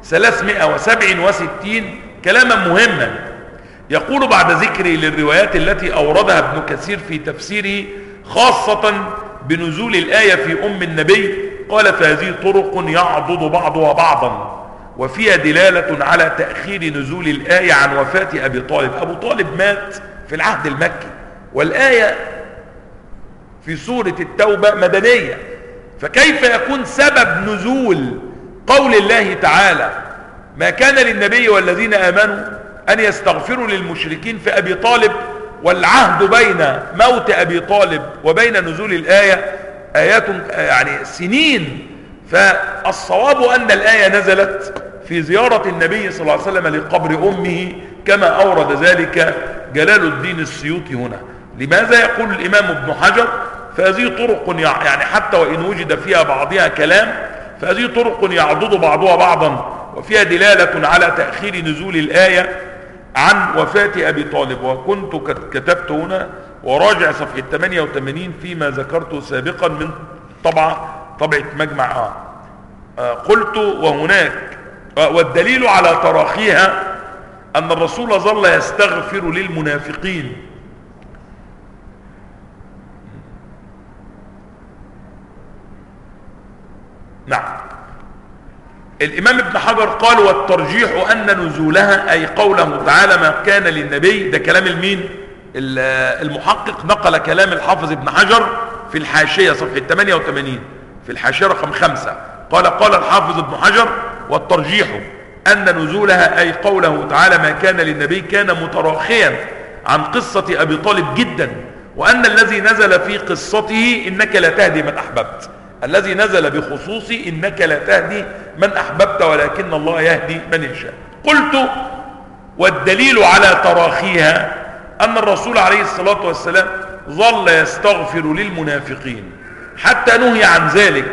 367 كلاما مهما، يقول بعد ذكره للروايات التي أوردها ابن كثير في تفسيره خاصة بنزول الآية في أم النبي، قال: فهذه طرق يعضد بعضها بعضا، وفيها دلالة على تأخير نزول الآية عن وفاة أبي طالب. أبو طالب مات في العهد المكي، والآية في سورة التوبة مدنية، فكيف يكون سبب نزول قول الله تعالى: ما كان للنبي والذين آمنوا أن يستغفروا للمشركين في أبي طالب، والعهد بين موت أبي طالب وبين نزول الآية آيات يعني سنين. فالصواب أن الآية نزلت في زيارة النبي صلى الله عليه وسلم لقبر أمه، كما أورد ذلك جلال الدين السيوطي هنا. لماذا يقول الإمام ابن حجر: فهذه طرق يعني حتى وإن وجد فيها بعضها كلام، فهذه طرق يعضد بعضها بعضا، وفيها دلالة على تأخير نزول الآية عن وفاة أبي طالب. وكنت كتبت هنا وراجع صفحة 88 فيما ذكرته سابقا من طبعة مجمع قلت: وهناك والدليل على تراخيها أن الرسول ظل يستغفر للمنافقين. نعم. الإمام ابن حجر قال: والترجيح أن نزولها أي قوله تعالى: ما كان للنبي. ده كلام المين؟ المحقق نقل كلام الحافظ ابن حجر في الحاشية صفحة 88 في الحاشية رقم 5. قال الحافظ ابن حجر: والترجيح أن نزولها أي قوله تعالى: ما كان للنبي، كان متراخيا عن قصة أبي طالب جدا، وأن الذي نزل في قصته إنك لا تهدي من أحببت، الذي نزل بخصوصي إنك لا تهدي من أحببت ولكن الله يهدي من يشاء. قلت: والدليل على تراخيها أن الرسول عليه الصلاة والسلام ظل يستغفر للمنافقين حتى نهي عن ذلك،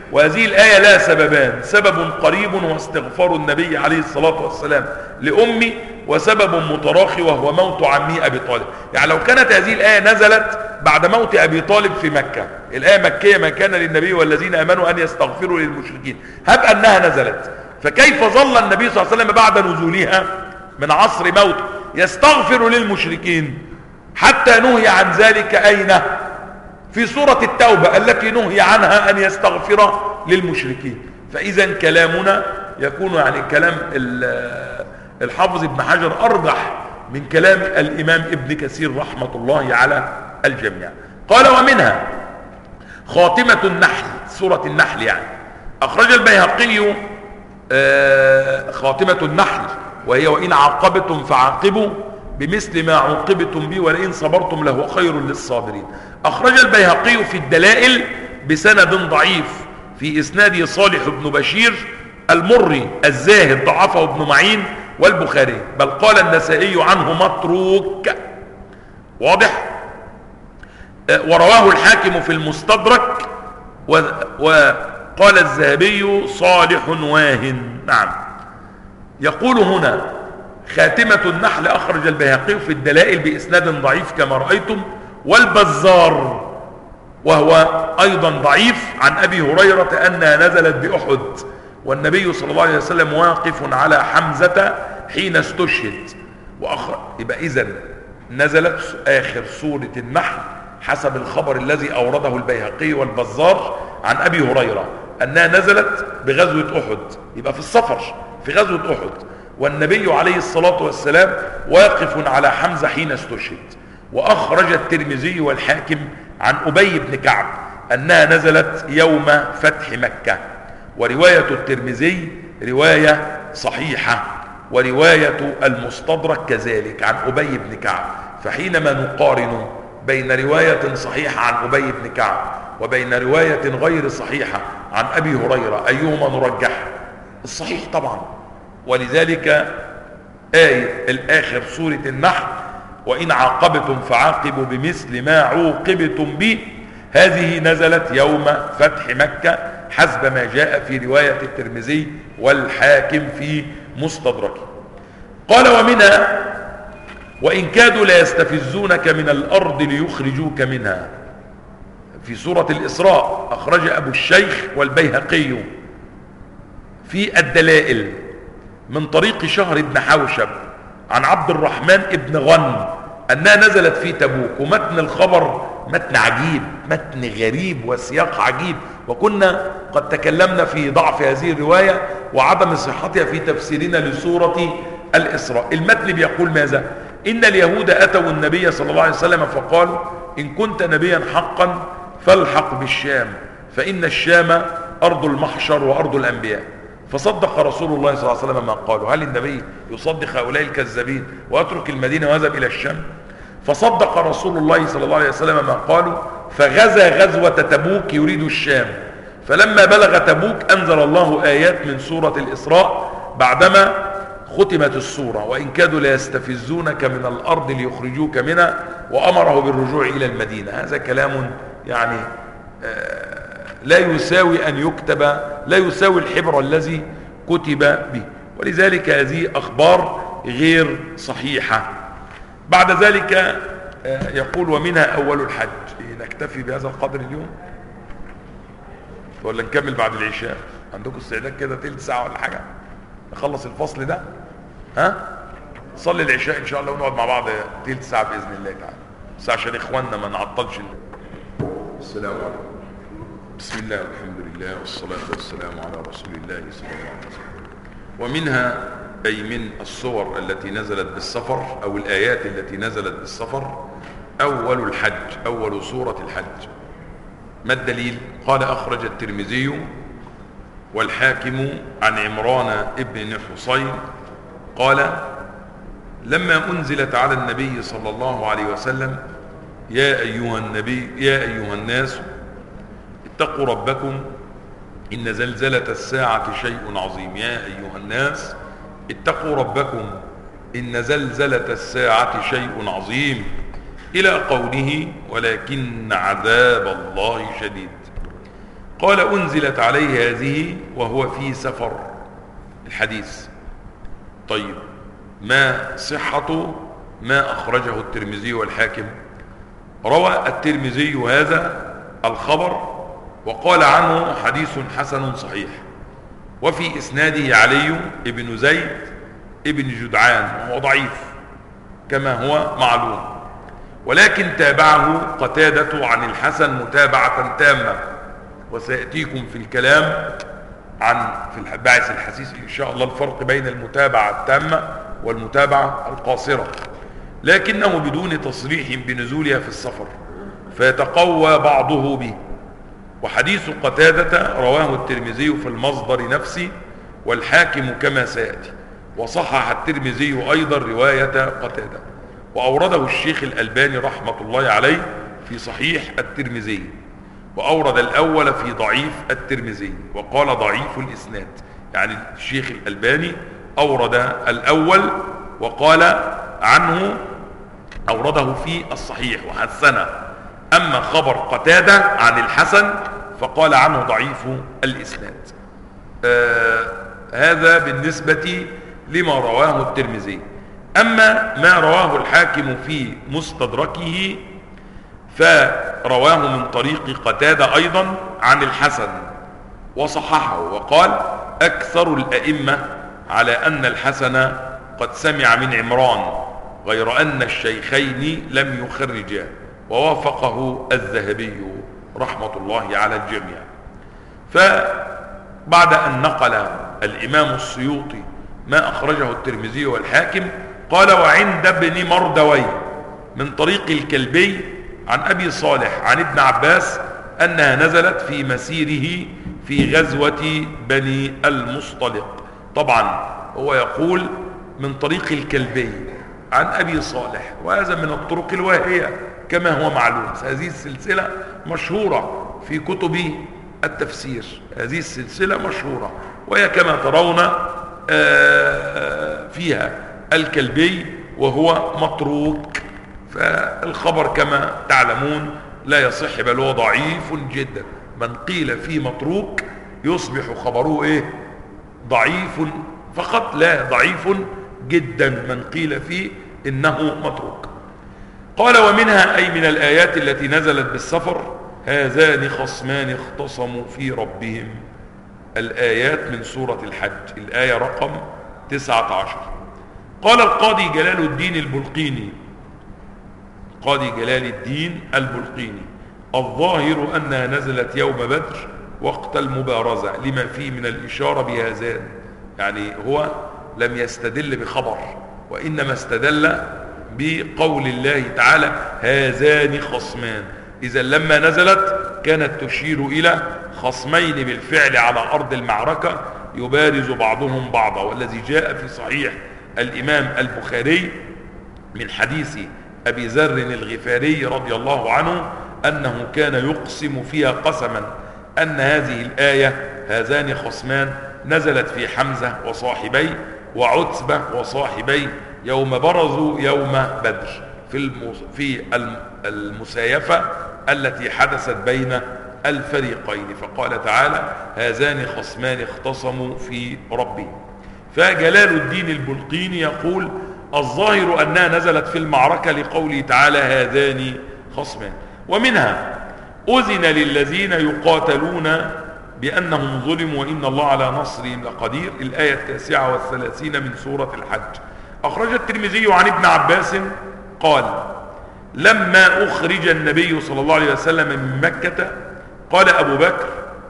وهذه الآية لها سببان: سبب قريب واستغفار النبي عليه الصلاة والسلام لأمي، وسبب متراخي وهو موت عمي أبي طالب. يعني لو كانت هذه الآية نزلت بعد موت أبي طالب في مكة، الآية مكية: ما كان للنبي والذين آمنوا أن يستغفروا للمشركين، هب أنها نزلت، فكيف ظل النبي صلى الله عليه وسلم بعد نزولها من عصر موته يستغفر للمشركين حتى نهي عن ذلك؟ أين؟ في سورة التوبة التي نهي عنها أن يستغفر للمشركين. فإذا كلامنا يكون يعني كلام الحافظ ابن حجر أرجح من كلام الإمام ابن كثير رحمة الله على الجميع. قال: ومنها خاتمة النحل، سورة النحل يعني. أخرج البيهقي خاتمة النحل، وهي: وإن عاقبتم فعاقبوا بمثل ما عوقبتم به ولئن صبرتم لهو خير للصابرين. أخرج البيهقي في الدلائل بسند ضعيف في إسناده صالح بن بشير المري الزاهد، ضعفه ابن معين والبخاري، بل قال النسائي عنه متروك. واضح؟ ورواه الحاكم في المستدرك، وقال الذهبي صالح واهن. نعم. يقول هنا: خاتمة النحل أخرج البيهقي في الدلائل بإسناد ضعيف كما رأيتم، والبزار وهو أيضا ضعيف عن أبي هريرة أنها نزلت بأحد، والنبي صلى الله عليه وسلم واقف على حمزة حين استشهد. يبقى إذن نزلت آخر سورة النحل حسب الخبر الذي أورده البيهقي والبزار عن أبي هريرة أنها نزلت بغزوة أحد، يبقى في السفر في غزوة أحد، والنبي عليه الصلاة والسلام واقف على حمزة حين استشهد. وأخرج الترمذي والحاكم عن أبي بن كعب أنها نزلت يوم فتح مكة، ورواية الترمذي رواية صحيحة، ورواية المستدرك كذلك عن أبي بن كعب. فحينما نقارن بين رواية صحيحة عن أبي بن كعب وبين رواية غير صحيحة عن أبي هريرة، أيهما نرجح؟ الصحيح طبعا. ولذلك آية الآخر سورة النحل: وإن عاقبتم فعاقبوا بمثل ما عوقبتم به، هذه نزلت يوم فتح مكة حسب ما جاء في رواية الترمذي والحاكم في مستدركه. قال: ومنها: وإن كادوا ليستفزونك من الأرض ليخرجوك منها، في سورة الإسراء. أخرج أبو الشيخ والبيهقي في الدلائل من طريق شهر بن حوشب عن عبد الرحمن ابن غنم أنها نزلت في تبوك. ومتن الخبر متن عجيب، متن غريب وسياق عجيب، وكنا قد تكلمنا في ضعف هذه الرواية وعدم صحتها في تفسيرنا لسورة الإسراء. المتن بيقول ماذا؟ إن اليهود أتوا النبي صلى الله عليه وسلم فقالوا: إن كنت نبيا حقا فالحق بالشام، فإن الشام أرض المحشر وأرض الأنبياء. فصدق رسول الله صلى الله عليه وسلم ما قالوا. هل النبي يصدق هؤلاء الكذابين ويترك المدينة ويذهب إلى الشام؟ فصدق رسول الله صلى الله عليه وسلم ما قالوا، فغزا غزوة تبوك يريد الشام. فلما بلغ تبوك أنزل الله آيات من سورة الإسراء بعدما ختمت السورة: وإن كادوا ليستفزونك من الأرض ليخرجوك منها، وأمره بالرجوع إلى المدينة. هذا كلام يعني لا يساوي أن يكتب، لا يساوي الحبر الذي كتب به، ولذلك هذه أخبار غير صحيحة. بعد ذلك يقول: ومنها أول الحج. نكتفي بهذا القدر اليوم ولا نكمل بعد العشاء؟ عندكم استعداد كده تلت ساعة ولا حاجة نخلص الفصل ده؟ ها؟ صلي العشاء إن شاء الله ونقعد مع بعض تلت ساعة بإذن الله تعالى، بس عشان إخواننا ما نعطلش. السلام عليكم. بسم الله والحمد لله والصلاة والسلام على رسول الله صلى الله عليه وسلم. ومنها أي من الصور التي نزلت بالسفر أو الآيات التي نزلت بالسفر أول الحج، أول سورة الحج. ما الدليل؟ قال: أخرج الترمذي والحاكم عن عمران ابن حصين قال: لما أنزلت على النبي صلى الله عليه وسلم: يا أيها النبي يا أيها الناس اتقوا ربكم إن زلزلة الساعة شيء عظيم. يا أيها الناس اتقوا ربكم إن زلزلة الساعة شيء عظيم، إلى قوله: ولكن عذاب الله شديد. قال أنزلت عليه هذه وهو في سفر الحديث. طيب ما صحة ما أخرجه الترمذي والحاكم؟ روى الترمذي هذا الخبر وقال عنه حديث حسن صحيح، وفي إسناده علي بن زيد ابن جدعان وهو ضعيف كما هو معلوم، ولكن تابعه قتادة عن الحسن متابعة تامة، وسيأتيكم في الكلام عن في الباعث الحسيس إن شاء الله الفرق بين المتابعة التامة والمتابعة القاصرة، لكنه بدون تصريح بنزولها في السفر فيتقوى بعضه به. وحديث قتادة رواه الترمذي في المصدر نفسه والحاكم كما سيأتي، وصحح الترمذي أيضا رواية قتادة، وأورده الشيخ الألباني رحمة الله عليه في صحيح الترمذي، وأورد الأول في ضعيف الترمذي وقال ضعيف الإسناد. يعني الشيخ الألباني أورد الأول وقال عنه أورده في الصحيح وحسنه، أما خبر قتادة عن الحسن فقال عنه ضعيف الإسناد. هذا بالنسبة لما رواه الترمذي. أما ما رواه الحاكم في مستدركه فرواه من طريق قتادة أيضا عن الحسن وصححه، وقال أكثر الأئمة على أن الحسن قد سمع من عمران، غير أن الشيخين لم يخرجا، ووافقه الذهبي رحمة الله على الجميع. فبعد أن نقل الإمام السيوطي ما أخرجه الترمذي والحاكم قال وعند ابن مردوي من طريق الكلبي عن أبي صالح عن ابن عباس أنها نزلت في مسيره في غزوة بني المصطلق. طبعا هو يقول من طريق الكلبي عن أبي صالح، وهذا من الطرق الواهية كما هو معلوم. هذه السلسلة مشهورة في كتب التفسير، هذه السلسلة مشهورة، وهي كما ترون فيها الكلبي وهو متروك، فالخبر كما تعلمون لا يصح بل هو ضعيف جدا. من قيل فيه متروك يصبح خبره ايه؟ ضعيف فقط، لا ضعيف جدا من قيل فيه انه متروك. قال ومنها أي من الآيات التي نزلت بالسفر هذان خصمان اختصموا في ربهم. الآيات من سورة الحج، الآية رقم 19. قال القاضي جلال الدين البلقيني، قاضي جلال الدين البلقيني الظاهر أنها نزلت يوم بدر وقت المبارزة لما فيه من الإشارة بهذان. يعني هو لم يستدل بخبر، وإنما استدل بقول الله تعالى هذان خصمان. إذا لما نزلت كانت تشير إلى خصمين بالفعل على أرض المعركة يبارز بعضهم بعضا، والذي جاء في صحيح الإمام البخاري من حديث أبي ذر الغفاري رضي الله عنه أنه كان يقسم فيها قسما أن هذه الآية هذان خصمان نزلت في حمزة وصاحبي وعتبة وصاحبي يوم برزوا يوم بدر في المسايفة التي حدثت بين الفريقين، فقال تعالى هذان خصمان اختصموا في ربهم. فجلال الدين البلقيني يقول الظاهر أنها نزلت في المعركة لقوله تعالى هذان خصمان. ومنها أذن للذين يقاتلون بأنهم ظلموا وإن الله على نصرهم لقدير، الآية 39 من سورة الحج. أخرج الترمذي عن ابن عباس قال لما أخرج النبي صلى الله عليه وسلم من مكة قال أبو بكر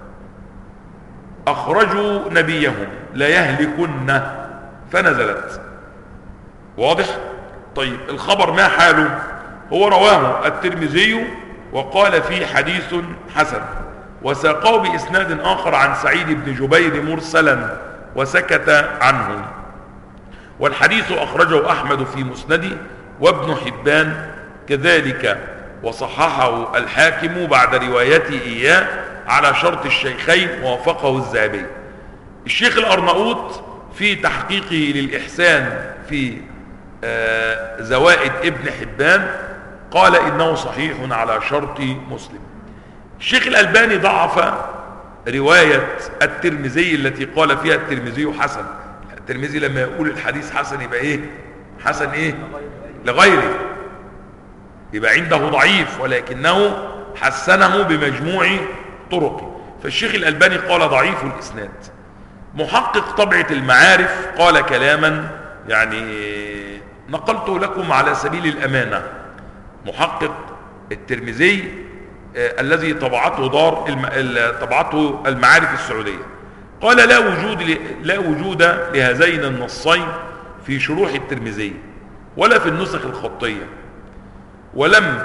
أخرجوا نبيهم لا يهلكن، فنزلت. واضح؟ طيب الخبر ما حاله؟ هو رواه الترمذي وقال فيه حديث حسن، وساقه بإسناد آخر عن سعيد بن جبير مرسلا وسكت عنه، والحديث أخرجه أحمد في مسنده وابن حبان كذلك، وصححه الحاكم بعد روايته إياه على شرط الشيخين ووافقه الذهبي. الشيخ الأرناؤوط في تحقيقه للإحسان في زوائد ابن حبان قال إنه صحيح على شرط مسلم. الشيخ الألباني ضعف رواية الترمذي التي قال فيها الترمذي حسن. الترمذي لما يقول الحديث حسن يبقى ايه؟ حسن ايه؟ لغيره، يبقى عنده ضعيف ولكنه حسنه بمجموع طرقه. فالشيخ الألباني قال ضعيف الإسناد. محقق طبعة المعارف قال كلاما يعني نقلته لكم على سبيل الأمانة. محقق الترمذي الذي طبعته طبعته المعارف السعودية قال لا وجود لهذين النصين في شروح الترمذي ولا في النسخ الخطية، ولم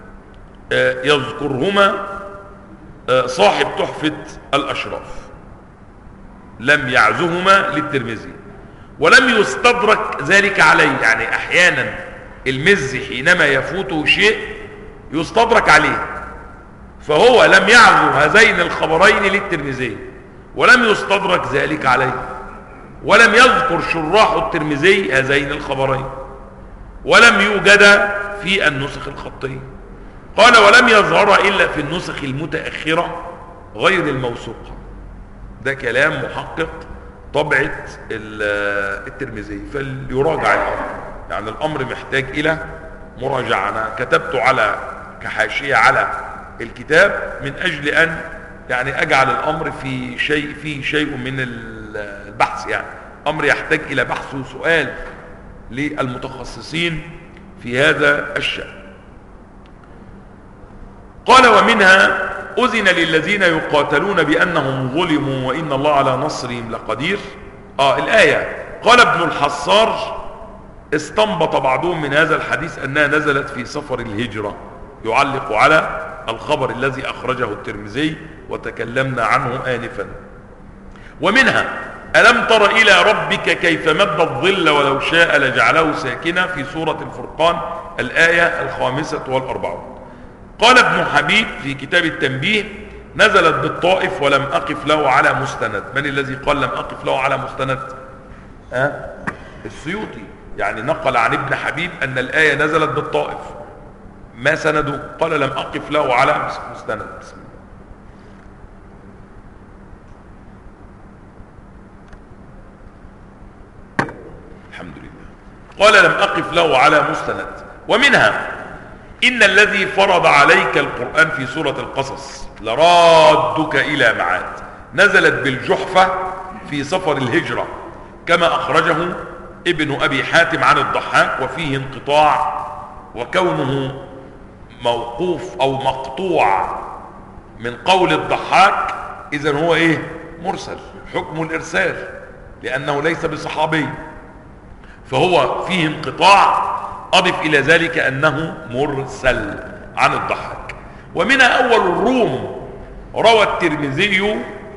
يذكرهما صاحب تحفة الأشراف، لم يعزهما للترمذي ولم يستدرك ذلك عليه. يعني أحيانا المزي حينما يفوته شيء يستدرك عليه، فهو لم يعزو هذين الخبرين للترمذي ولم يستدرك ذلك عليه، ولم يذكر شراح الترمذي هذين الخبرين، ولم يوجد في النسخ الخطية. قال ولم يظهر إلا في النسخ المتأخرة غير الموثوقة. ده كلام محقق طبعة الترمذي، فليراجع الأمر. يعني الأمر محتاج إلى مراجعة. أنا كتبت على كحاشية على الكتاب من أجل أن يعني أجعل الأمر في شيء من البحث، يعني أمر يحتاج إلى بحث وسؤال للمتخصصين في هذا الشأن. قال ومنها أذن للذين يقاتلون بأنهم ظلموا وإن الله على نصرهم لقدير. الآية قال ابن الحصار استنبط بعضهم من هذا الحديث أنها نزلت في سفر الهجرة، يعلق على الخبر الذي أخرجه الترمذي وتكلمنا عنه آنفا. ومنها ألم تر إلى ربك كيف مد الظل ولو شاء لجعله ساكنا في سورة الفرقان الآية 45. قال ابن حبيب في كتاب التنبيه نزلت بالطائف ولم أقف له على مستند. من الذي قال لم أقف له على مستند؟ السيوطي، يعني نقل عن ابن حبيب أن الآية نزلت بالطائف. ما سنده؟ قال لم أقف له على مستند. بسم الله. الحمد لله. قال لم أقف له على مستند. ومنها إن الذي فرض عليك القرآن في سورة القصص لرادك إلى معاد، نزلت بالجحفة في سفر الهجرة كما أخرجه ابن أبي حاتم عن الضحاك، وفيه انقطاع، وكونه موقوف أو مقطوع من قول الضحاك إذن هو إيه؟ مرسل، حكم الإرسال لأنه ليس بصحابي، فهو فيه انقطاع. أضف إلى ذلك أنه مرسل عن الضحاك. ومن أول الروم روى الترمذي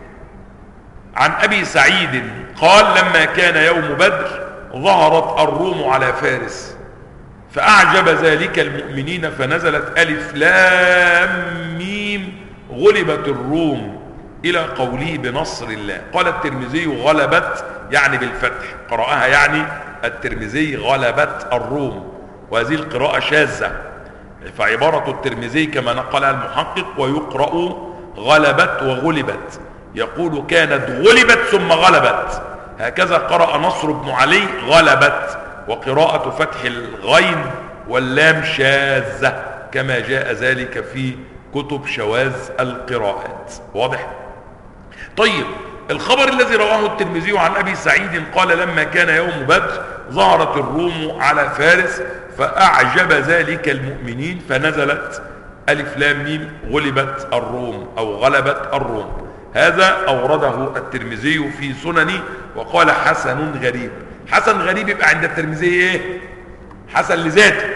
عن أبي سعيد قال لما كان يوم بدر ظهرت الروم على فارس فأعجب ذلك المؤمنين فنزلت ألف لام ميم غلبت الروم إلى قوله بنصر الله. قال الترمذي غلبت يعني بالفتح، قرأها يعني الترمذي غلبت الروم، وهذه القراءة شاذة، فعبارة الترمذي كما نقلها المحقق ويقرأ غلبت وغلبت، يقول كانت غلبت ثم غلبت، هكذا قرأ نصر بن علي غلبت، وقراءة فتح الغين واللام شاذة كما جاء ذلك في كتب شواذ القراءات. واضح؟ طيب، الخبر الذي رواه الترمذي عن أبي سعيد قال لما كان يوم بدر ظهرت الروم على فارس فأعجب ذلك المؤمنين فنزلت ألف لام ميم غلبت الروم أو غلبت الروم. هذا أورده الترمذي في سننه وقال حسن غريب. حسن غريب يبقى عند الترمذي ايه؟ حسن لذاته.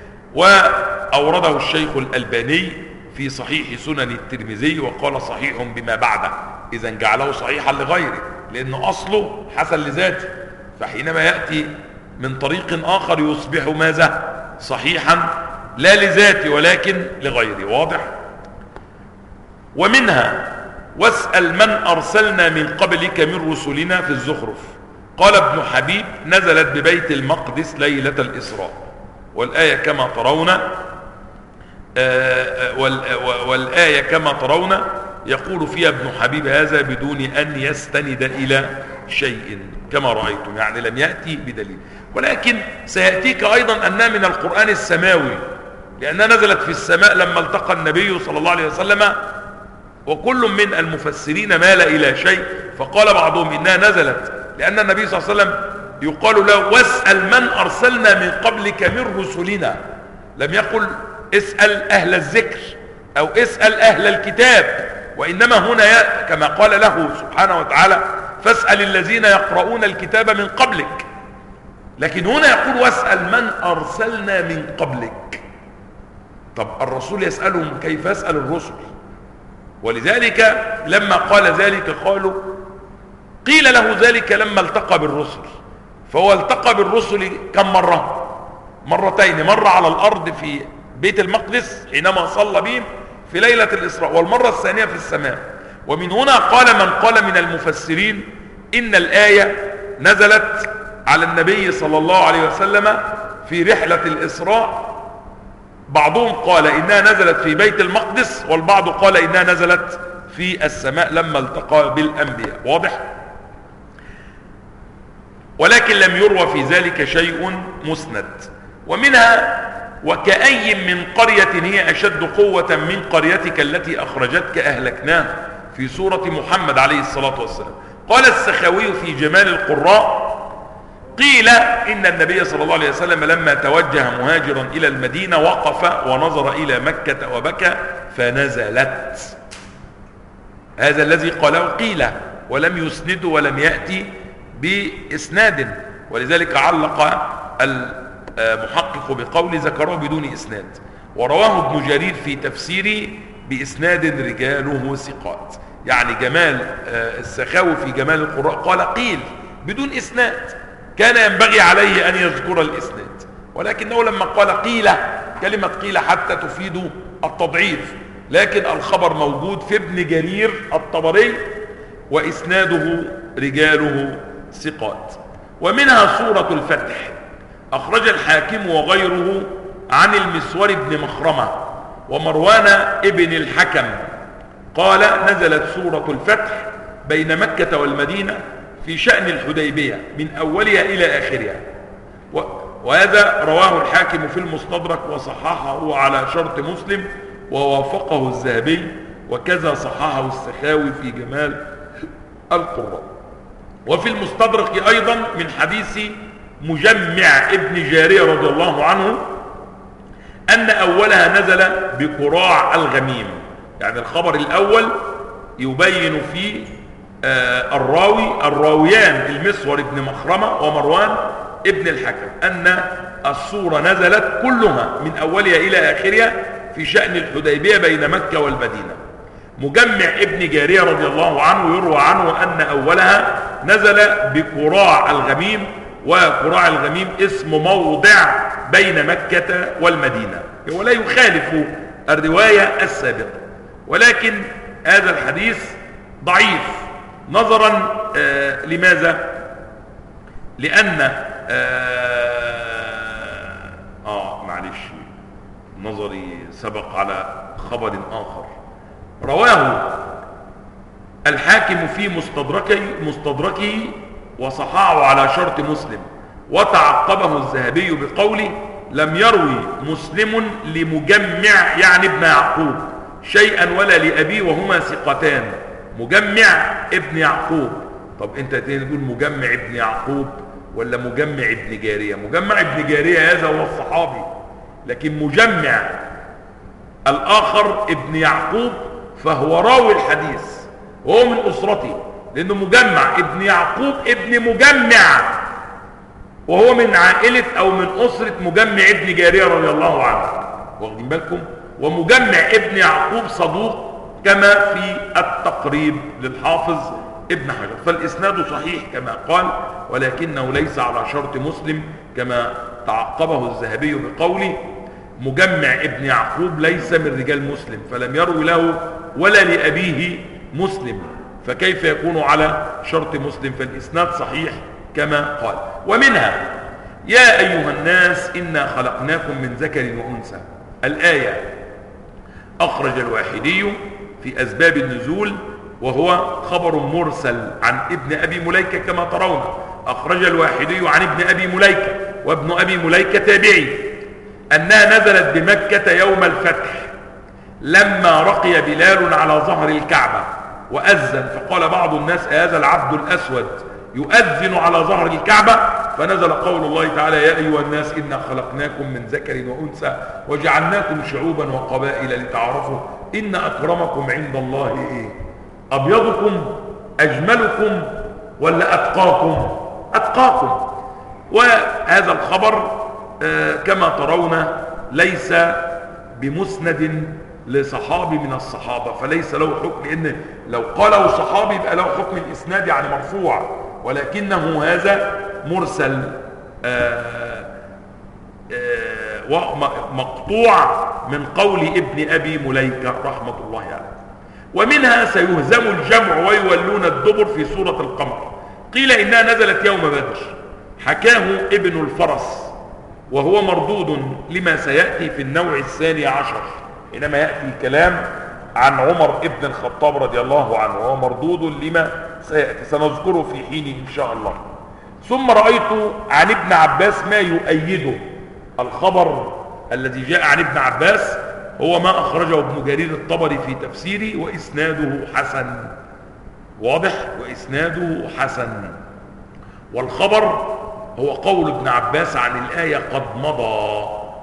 وأورده الشيخ الألباني في صحيح سنن الترمذي وقال صحيح بما بعده، إذا جعله صحيحا لغيره لأنه أصله حسن لذاته، فحينما يأتي من طريق آخر يصبح ماذا؟ صحيحا لا لذاته ولكن لغيره. واضح؟ ومنها واسأل من أرسلنا من قبلك من رسلنا في الزخرف. قال ابن حبيب نزلت ببيت المقدس ليلة الإسراء، والآية كما ترون يقول فيها ابن حبيب هذا بدون أن يستند إلى شيء كما رأيتم، يعني لم يأتي بدليل. ولكن سيأتيك أيضا أنها من القرآن السماوي، لأنها نزلت في السماء لما التقى النبي صلى الله عليه وسلم، وكل من المفسرين مال إلى شيء، فقال بعضهم إنها نزلت لأن النبي صلى الله عليه وسلم يقال له واسأل من أرسلنا من قبلك من رسلنا، لم يقل اسأل أهل الذكر أو اسأل أهل الكتاب، وإنما هنا كما قال له سبحانه وتعالى فاسأل الذين يقرؤون الكتاب من قبلك، لكن هنا يقول واسأل من أرسلنا من قبلك. طب الرسول يسألهم كيف يسأل الرسل؟ ولذلك لما قال ذلك قالوا قيل له ذلك لما التقى بالرسل، فهو التقى بالرسل كم مرة؟ مرتين، مرة على الأرض في بيت المقدس حينما صلى بهم في ليلة الإسراء، والمرة الثانية في السماء. ومن هنا قال من قال من المفسرين إن الآية نزلت على النبي صلى الله عليه وسلم في رحلة الإسراء، بعضهم قال إنها نزلت في بيت المقدس، والبعض قال إنها نزلت في السماء لما التقى بالأنبياء. واضح؟ ولكن لم يروى في ذلك شيء مسند. ومنها وكأي من قرية هي أشد قوة من قريتك التي أخرجتك أهلكناها في سورة محمد عليه الصلاة والسلام. قال السخاوي في جمال القراء قيل إن النبي صلى الله عليه وسلم لما توجه مهاجرا إلى المدينة وقف ونظر إلى مكة وبكى فنزلت. هذا الذي قاله قيل ولم يسند ولم يأتي بإسناد، ولذلك علق المحقق بقول ذكره بدون إسناد، ورواه ابن جرير في تفسيره بإسناد رجاله ثقات. يعني جمال السخاوي في جمال القراء قال قيل بدون إسناد، كان ينبغي عليه أن يذكر الإسناد، ولكنه لما قال قيل، كلمة قيل حتى تفيد التضعيف، لكن الخبر موجود في ابن جرير الطبري وإسناده رجاله ثقات. ومنها سورة الفتح، أخرج الحاكم وغيره عن المسور بن مخرمة ومروان ابن الحكم قال نزلت سورة الفتح بين مكة والمدينة في شأن الحديبية من أولها إلى آخرها، وهذا رواه الحاكم في المستدرك وصححه على شرط مسلم ووافقه الذهبي، وكذا صححه السخاوي في جمال القراء. وفي المستدرك أيضا من حديث مجمع ابن جارية رضي الله عنه أن أولها نزل بقراع الغميم، يعني الخبر الأول يبين فيه الراويان المسور ابن مخرمة ومروان ابن الحكم أن السورة نزلت كلها من أولها إلى آخرها في شأن الحديبية بين مكة والمدينة. مجمع ابن جارية رضي الله عنه يروى عنه أن أولها نزل بقراع الغميم، وقراع الغميم اسم موضع بين مكة والمدينة، ولا يخالف الرواية السابقة، ولكن هذا الحديث ضعيف نظرا لماذا؟ لأن معلش نظري سبق على خبر آخر. رواه الحاكم في مستدركه وصححه على شرط مسلم، وتعقبه الذهبي بقوله لم يروي مسلم لمجمع يعني ابن يعقوب شيئا ولا لأبيه وهما ثقتان. مجمع ابن يعقوب، طب انت تقول مجمع ابن يعقوب ولا مجمع ابن جارية؟ مجمع ابن جارية هذا هو الصحابي، لكن مجمع الآخر ابن يعقوب فهو راوي الحديث وهو من أسرته، لأنه مجمع ابن يعقوب ابن مجمع وهو من عائلة أو من أسرة مجمع ابن جارية رضي الله عنه، واخدين بالكم؟ ومجمع ابن يعقوب صدوق كما في التقريب للحافظ ابن حجر، فالإسناد صحيح كما قال، ولكنه ليس على شرط مسلم كما تعقبه الذهبي بقوله مجمع ابن يعقوب ليس من رجال مسلم، فلم يروي له ولا لأبيه مسلم، فكيف يكون على شرط مسلم؟ فالإسناد صحيح كما قال. ومنها يا أيها الناس إنا خلقناكم من ذكر وأنثى، الآية أخرج الواحدي في أسباب النزول، وهو خبر مرسل عن ابن أبي مليكة كما ترون. أخرج الواحدي عن ابن أبي مليكة، وابن أبي مليكة تابعي، أنها نزلت بمكة يوم الفتح لما رقي بلال على ظهر الكعبة وأذن، فقال بعض الناس هذا العبد الأسود يؤذن على ظهر الكعبة، فنزل قول الله تعالى يا أيها الناس إنا خلقناكم من ذكر وأنثى وجعلناكم شعوبا وقبائل لتعارفوا إن أكرمكم عند الله إيه؟ أبيضكم أجملكم ولا أتقاكم؟ أتقاكم. وهذا الخبر كما ترون ليس بمسند لصحابي من الصحابة، فليس له حكم، لأن لو قاله صحابي يبقى له حكم الإسناد يعني مرفوع، ولكنه هذا مرسل مقطوع من قول ابن أبي مليكة رحمة الله عليه. ومنها سيهزم الجمع ويولون الدبر في سورة القمر، قيل إنها نزلت يوم بدر، حكاه ابن الفرس وهو مردود لما سيأتي في النوع الثاني عشر، حينما يأتي كلام عن عمر ابن الخطاب رضي الله عنه، وهو مردود لما سيأتي، سنذكره في حين إن شاء الله. ثم رأيت عن ابن عباس ما يؤيده. الخبر الذي جاء عن ابن عباس هو ما أخرجه ابن جرير الطبري في تفسيره وإسناده حسن، واضح، وإسناده حسن. والخبر هو قول ابن عباس عن الآية قد مضى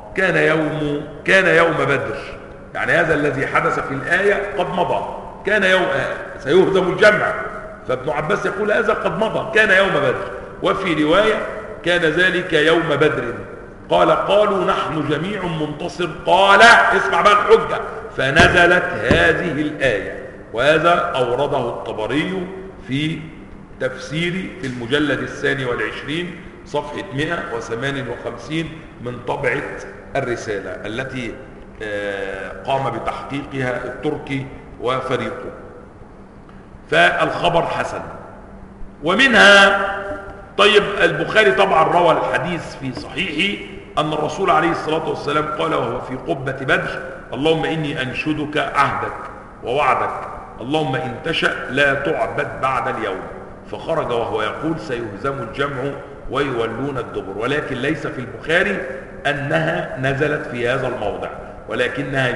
كان يوم بدر، يعني هذا الذي حدث في الآية قد مضى، كان يوم سيهزم الجمع، فابن عباس يقول هذا قد مضى كان يوم بدر. وفي رواية كان ذلك يوم بدر، قالوا نحن جميع منتصر، قال اسمع بقى الحجة، فنزلت هذه الآية. وهذا أورده الطبري في تفسيري في المجلد 22 صفحة 158 من طبعة الرسالة التي قام بتحقيقها التركي وفريقه. فالخبر حسن. ومنها طيب البخاري طبعا روى الحديث في صحيحه أن الرسول عليه الصلاة والسلام قال وهو في قبة بدر اللهم إني أنشدك عهدك ووعدك، اللهم إن تشأ لا تعبد بعد اليوم. فخرج وهو يقول سيهزم الجمع ويولون الدبر. ولكن ليس في البخاري أنها نزلت في هذا الموضع، ولكنها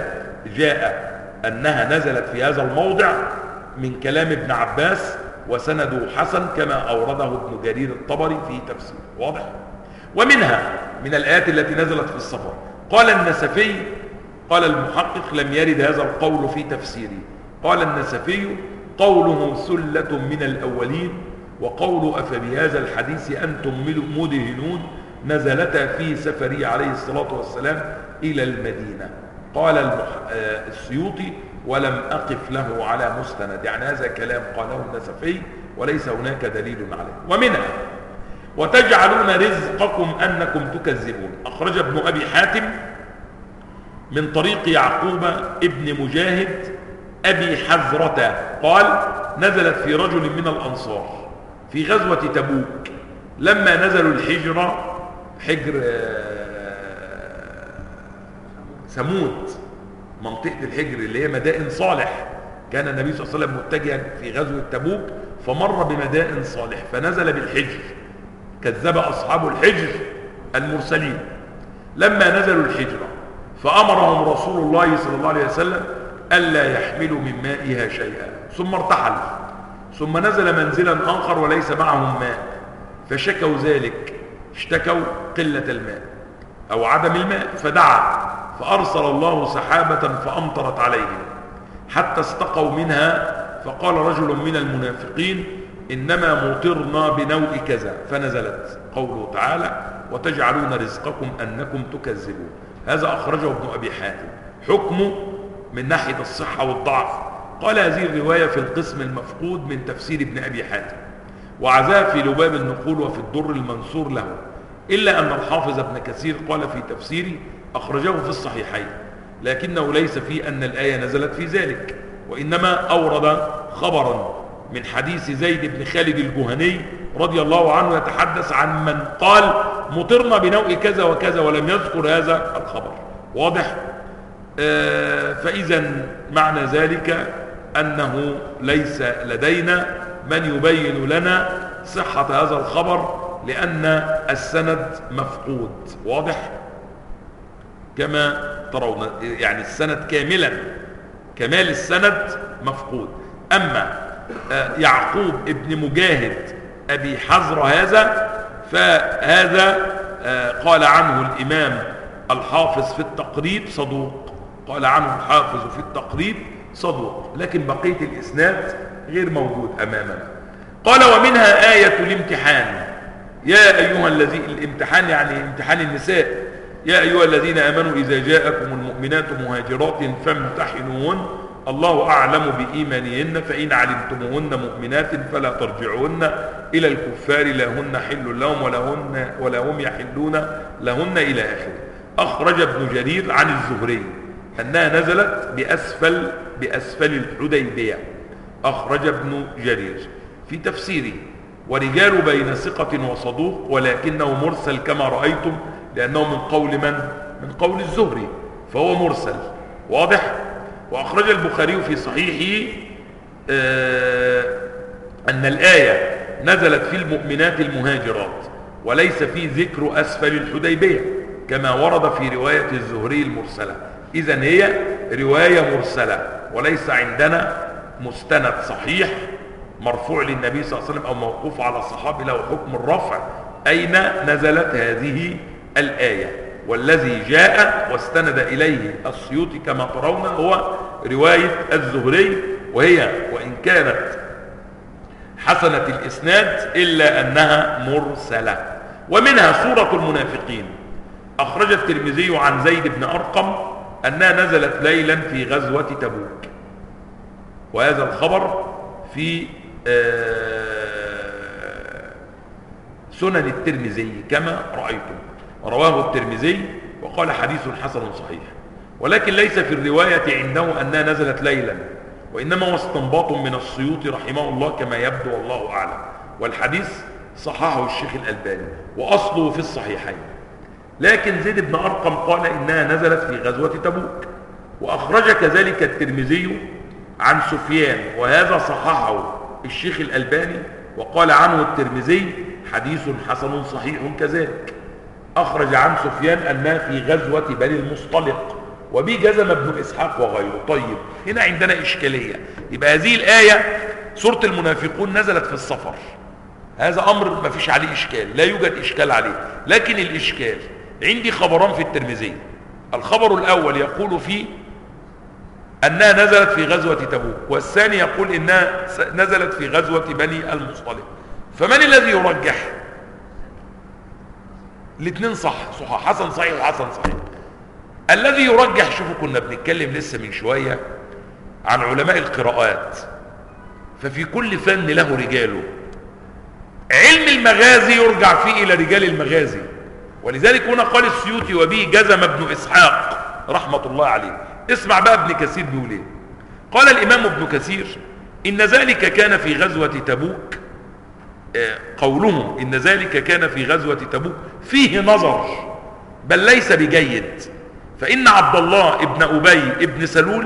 جاء أنها نزلت في هذا الموضع من كلام ابن عباس وسنده حسن كما أورده ابن جرير الطبري في تفسيره، واضح. ومنها من الآيات التي نزلت في السفر قال النسفي، قال المحقق لم يرد هذا القول في تفسيره، قال النسفي قوله ثلة من الأولين وقول أفبهذا الحديث أنتم مدهنون نزلتا في سفره عليه الصلاة والسلام إلى المدينة. قال السيوطي ولم أقف له على مستند، يعني هذا كلام قاله النسفي وليس هناك دليل عليه. ومنها وتجعلون رزقكم أنكم تكذبون، أخرج ابن أبي حاتم من طريق يعقوب ابن مجاهد أبي حزرة قال نزلت في رجل من الأنصار في غزوة تبوك لما نزلوا الحجرة، حجر ثمود، منطقة الحجر اللي هي مدائن صالح، كان النبي صلى الله عليه وسلم متجها في غزوة تبوك فمر بمدائن صالح فنزل بالحجر، كذب أصحاب الحجر المرسلين. لما نزلوا الحجرة فأمرهم رسول الله صلى الله عليه وسلم ألا يحملوا من مائها شيئا، ثم ارتحل، ثم نزل منزلا آخر وليس معهم ماء، فشكوا ذلك، اشتكوا قلة الماء أو عدم الماء، فدعا فأرسل الله سحابة فأمطرت عليهم حتى استقوا منها، فقال رجل من المنافقين إنما مطرنا بنوء كذا، فنزلت قوله تعالى وتجعلون رزقكم أنكم تكذبون. هذا أخرجه ابن أبي حاتم. حكمه من ناحية الصحة والضعف قال هذه الرواية في القسم المفقود من تفسير ابن أبي حاتم، وعزاه في لباب النقول وفي الدر المنصور له، إلا أن الحافظ ابن كثير قال في تفسيره أخرجه في الصحيحين، لكنه ليس فيه أن الآية نزلت في ذلك، وإنما أورد خبرا من حديث زيد بن خالد الجهني رضي الله عنه يتحدث عن من قال مطرنا بنوء كذا وكذا ولم يذكر هذا الخبر، واضح. فإذا معنى ذلك أنه ليس لدينا من يبين لنا صحة هذا الخبر، لأن السند مفقود. واضح؟ كما ترون يعني السند كاملا، كمال السند مفقود. أما يعقوب ابن مجاهد أبي حزر هذا، فهذا قال عنه الإمام الحافظ في التقريب صدوق، قال عنه الحافظ في التقريب صدوق، لكن بقية الإسناد غير موجود أمامنا. قال ومنها آية الامتحان، يا أيها الذين، الامتحان يعني امتحان النساء، يا أيها الذين آمنوا إذا جاءكم المؤمنات مهاجرات فامتحنوهن الله أعلم بإيمانهن فإن علمتموهن مؤمنات فلا ترجعوهن إلى الكفار لا هن حل لهم ولا هم يحلون لهن إلى آخره. أخرج ابن جرير عن الزهري أنها نزلت بأسفل الحديبية. أخرج ابن جرير في تفسيره ورجال بين ثقة وصدوق ولكنه مرسل كما رأيتم، لأنه من قول من؟ من قول الزهري، فهو مرسل. واضح؟ وأخرج البخاري في صحيحه أن الآية نزلت في المؤمنات المهاجرات وليس في ذكر أسفل الحديبية كما ورد في رواية الزهري المرسلة. إذن هي رواية مرسلة وليس عندنا مستند صحيح مرفوع للنبي صلى الله عليه وسلم أو موقوف على الصحابي له حكم الرفع أين نزلت هذه الآية. والذي جاء واستند إليه السيوطي كما ترون هو رواية الزهري، وهي وإن كانت حسنة الإسناد إلا أنها مرسلة. ومنها سورة المنافقين. أخرج الترمذي عن زيد بن أرقم أنها نزلت ليلا في غزوة تبوك، وهذا الخبر في سنن الترمذي كما رأيتم، رواه الترمذي وقال حديث حسن صحيح، ولكن ليس في الرواية عنده أنها نزلت ليلا، وإنما هو استنباط من السيوطي رحمه الله كما يبدو والله أعلم، والحديث صححه الشيخ الألباني وأصله في الصحيحين. لكن زيد بن أرقم قال إنها نزلت في غزوة تبوك. وأخرج كذلك الترمذي عن سفيان وهذا صححه الشيخ الألباني وقال عنه الترمذي حديث حسن صحيح كذلك. أخرج عن سفيان أنها في غزوة بني المصطلق، وبه جزم ابن إسحاق وغيره. طيب هنا عندنا إشكالية، يبقى هذه الآية سورة المنافقون نزلت في السفر، هذا أمر ما فيش عليه إشكال، لا يوجد إشكال عليه. لكن الإشكال عندي خبران في الترمذي، الخبر الأول يقول فيه أنها نزلت في غزوة تبوك، والثاني يقول إنها نزلت في غزوة بني المصطلق، فمن الذي يرجح؟ الاثنين صح، حسن صحيح وحسن صحيح. الذي يرجح، شوفوا كنا بنتكلم لسه من شوية عن علماء القراءات، ففي كل فن له رجاله. علم المغازي يرجع فيه إلى رجال المغازي، ولذلك هنا قال السيوطي وبه جزم ابن إسحاق رحمة الله عليه. اسمع بقى ابن كثير بيقول ايه. قال الإمام ابن كثير إن ذلك كان في غزوة تبوك، قولهم إن ذلك كان في غزوة تبوك فيه نظر بل ليس بجيد، فإن عبد الله ابن أبي ابن سلول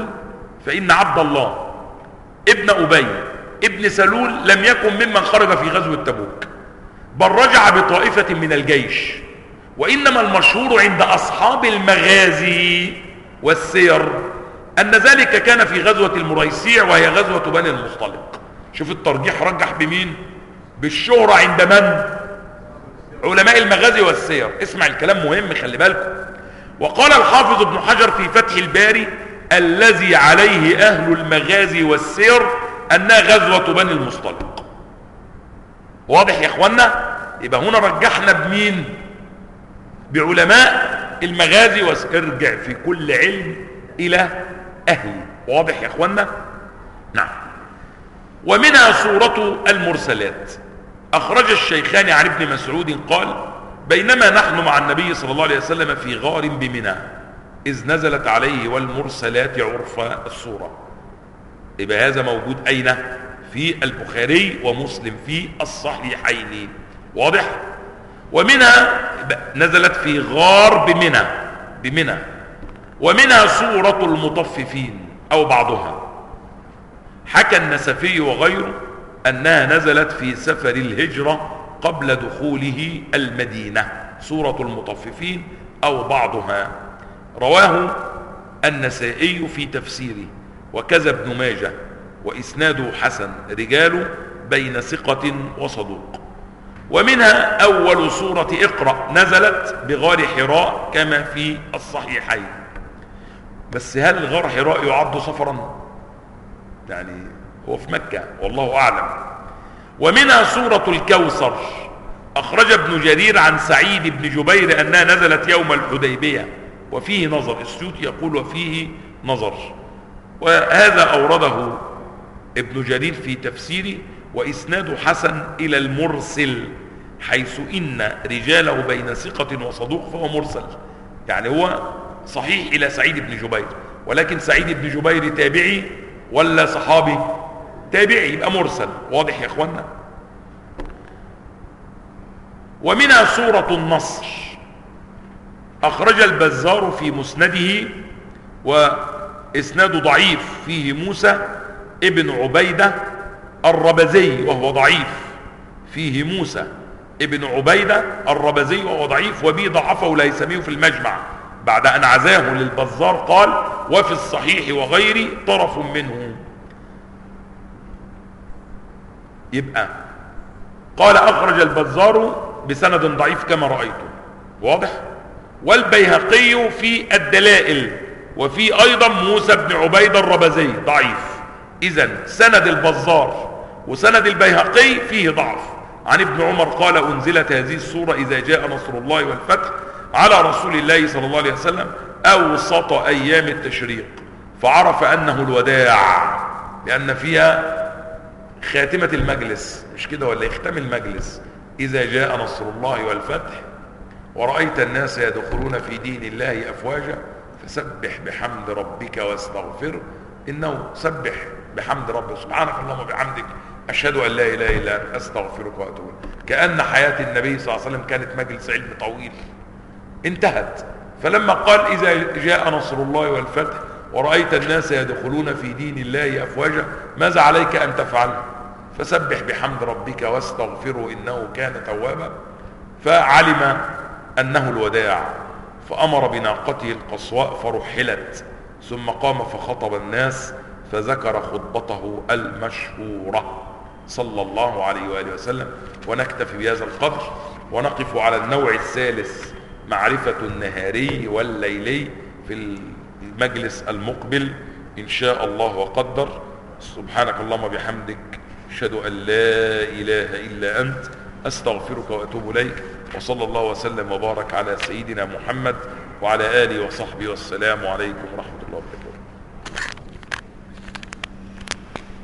ابن سلول لم يكن ممن خرج في غزوة تبوك، بل رجع بطائفة من الجيش. وإنما المشهور عند أصحاب المغازي والسير أن ذلك كان في غزوة المريسيع وهي غزوة بني المصطلق. شوف الترجيح رجح بمين؟ بالشهرة عند من؟ علماء المغازي والسير. اسمع الكلام مهم، خلي بالكم. وقال الحافظ ابن حجر في فتح الباري الذي عليه أهل المغازي والسير أنها غزوة بني المصطلق. واضح يا اخوانا؟ يبقى هنا رجحنا بمين؟ بعلماء المغازي والسير. ارجع في كل علم إلى أهله. واضح يا اخوانا؟ نعم. ومنها سورة المرسلات. أخرج الشيخان عن ابن مسعود قال بينما نحن مع النبي صلى الله عليه وسلم في غار بمنى إذ نزلت عليه والمرسلات عرفا السورة. يبقى هذا موجود أين؟ في البخاري ومسلم في الصحيحين. واضح؟ ومنها نزلت في غار بمنى. ومنها سورة المطففين. أو بعضها. حكى النسفي وغيره أنها نزلت في سفر الهجرة قبل دخوله المدينة، سورة المطففين أو بعضها. رواه النسائي في تفسيره، وكذا ابن ماجه، وإسناده حسن، رجاله بين ثقة وصدوق. ومنها أول سورة اقرأ نزلت بغار حراء كما في الصحيحين. بس هل غار حراء يعد سفرا؟ يعني هو في مكة والله أعلم. ومنها سورة الكوثر، أخرج ابن جرير عن سعيد بن جبير أنها نزلت يوم الحديبية، وفيه نظر. السيوطي يقول وفيه نظر، وهذا أورده ابن جرير في تفسيره، وإسناد حسن إلى المرسل، حيث إن رجاله بين ثقة وصدوق فهو مرسل. يعني هو صحيح إلى سعيد بن جبير، ولكن سعيد بن جبير تابعي ولا صحابي؟ تابعي، يبقى مرسل. واضح يا اخوانا؟ ومنها سورة النصر، أخرج البزار في مسنده، وإسناد ضعيف، فيه موسى ابن عبيدة الربزي وهو ضعيف، فيه موسى ابن عبيدة الربزي وهو ضعيف، وبه ضعفه الهيثمي في المجمع بعد أن عزاه للبزار، قال وفي الصحيح وغيره طرف منه. يبقى قال أخرج البزار بسند ضعيف كما رأيته، واضح؟ والبيهقي في الدلائل، وفي أيضا موسى بن عبيدة الربزي ضعيف. إذن سند البزار وسند البيهقي فيه ضعف. عن ابن عمر قال أنزلت هذه السورة إذا جاء نصر الله والفتح على رسول الله صلى الله عليه وسلم أوسط أيام التشريق، فعرف أنه الوداع، لأن فيها خاتمة المجلس، مش كده ولا يختم المجلس؟ إذا جاء نصر الله والفتح ورأيت الناس يدخلون في دين الله أفواجا فسبح بحمد ربك واستغفره إنه سبح بحمد ربك، سبحانك اللهم وبحمدك أشهد أن لا إله إلا أنت أستغفرك وأتوب إليك. كأن حياة النبي صلى الله عليه وسلم كانت مجلس علم طويل انتهت. فلما قال إذا جاء نصر الله والفتح ورأيت الناس يدخلون في دين الله أفواجا، ماذا عليك أن تفعل؟ فسبح بحمد ربك واستغفره إنه كان توابا. فعلم أنه الوداع، فأمر بناقته القصواء فرحلت، ثم قام فخطب الناس فذكر خطبته المشهورة صلى الله عليه وآله وسلم. ونكتفي بهذا القدر، ونقف على النوع الثالث، معرفة النهاري والليلي، في المجلس المقبل إن شاء الله وقدر. سبحانك اللهم وبحمدك أشهد أن لا إله إلا أنت أستغفرك وأتوب إليك. وصلى الله وسلم وبارك على سيدنا محمد وعلى آله وصحبه، والسلام عليكم ورحمة الله وبركاته.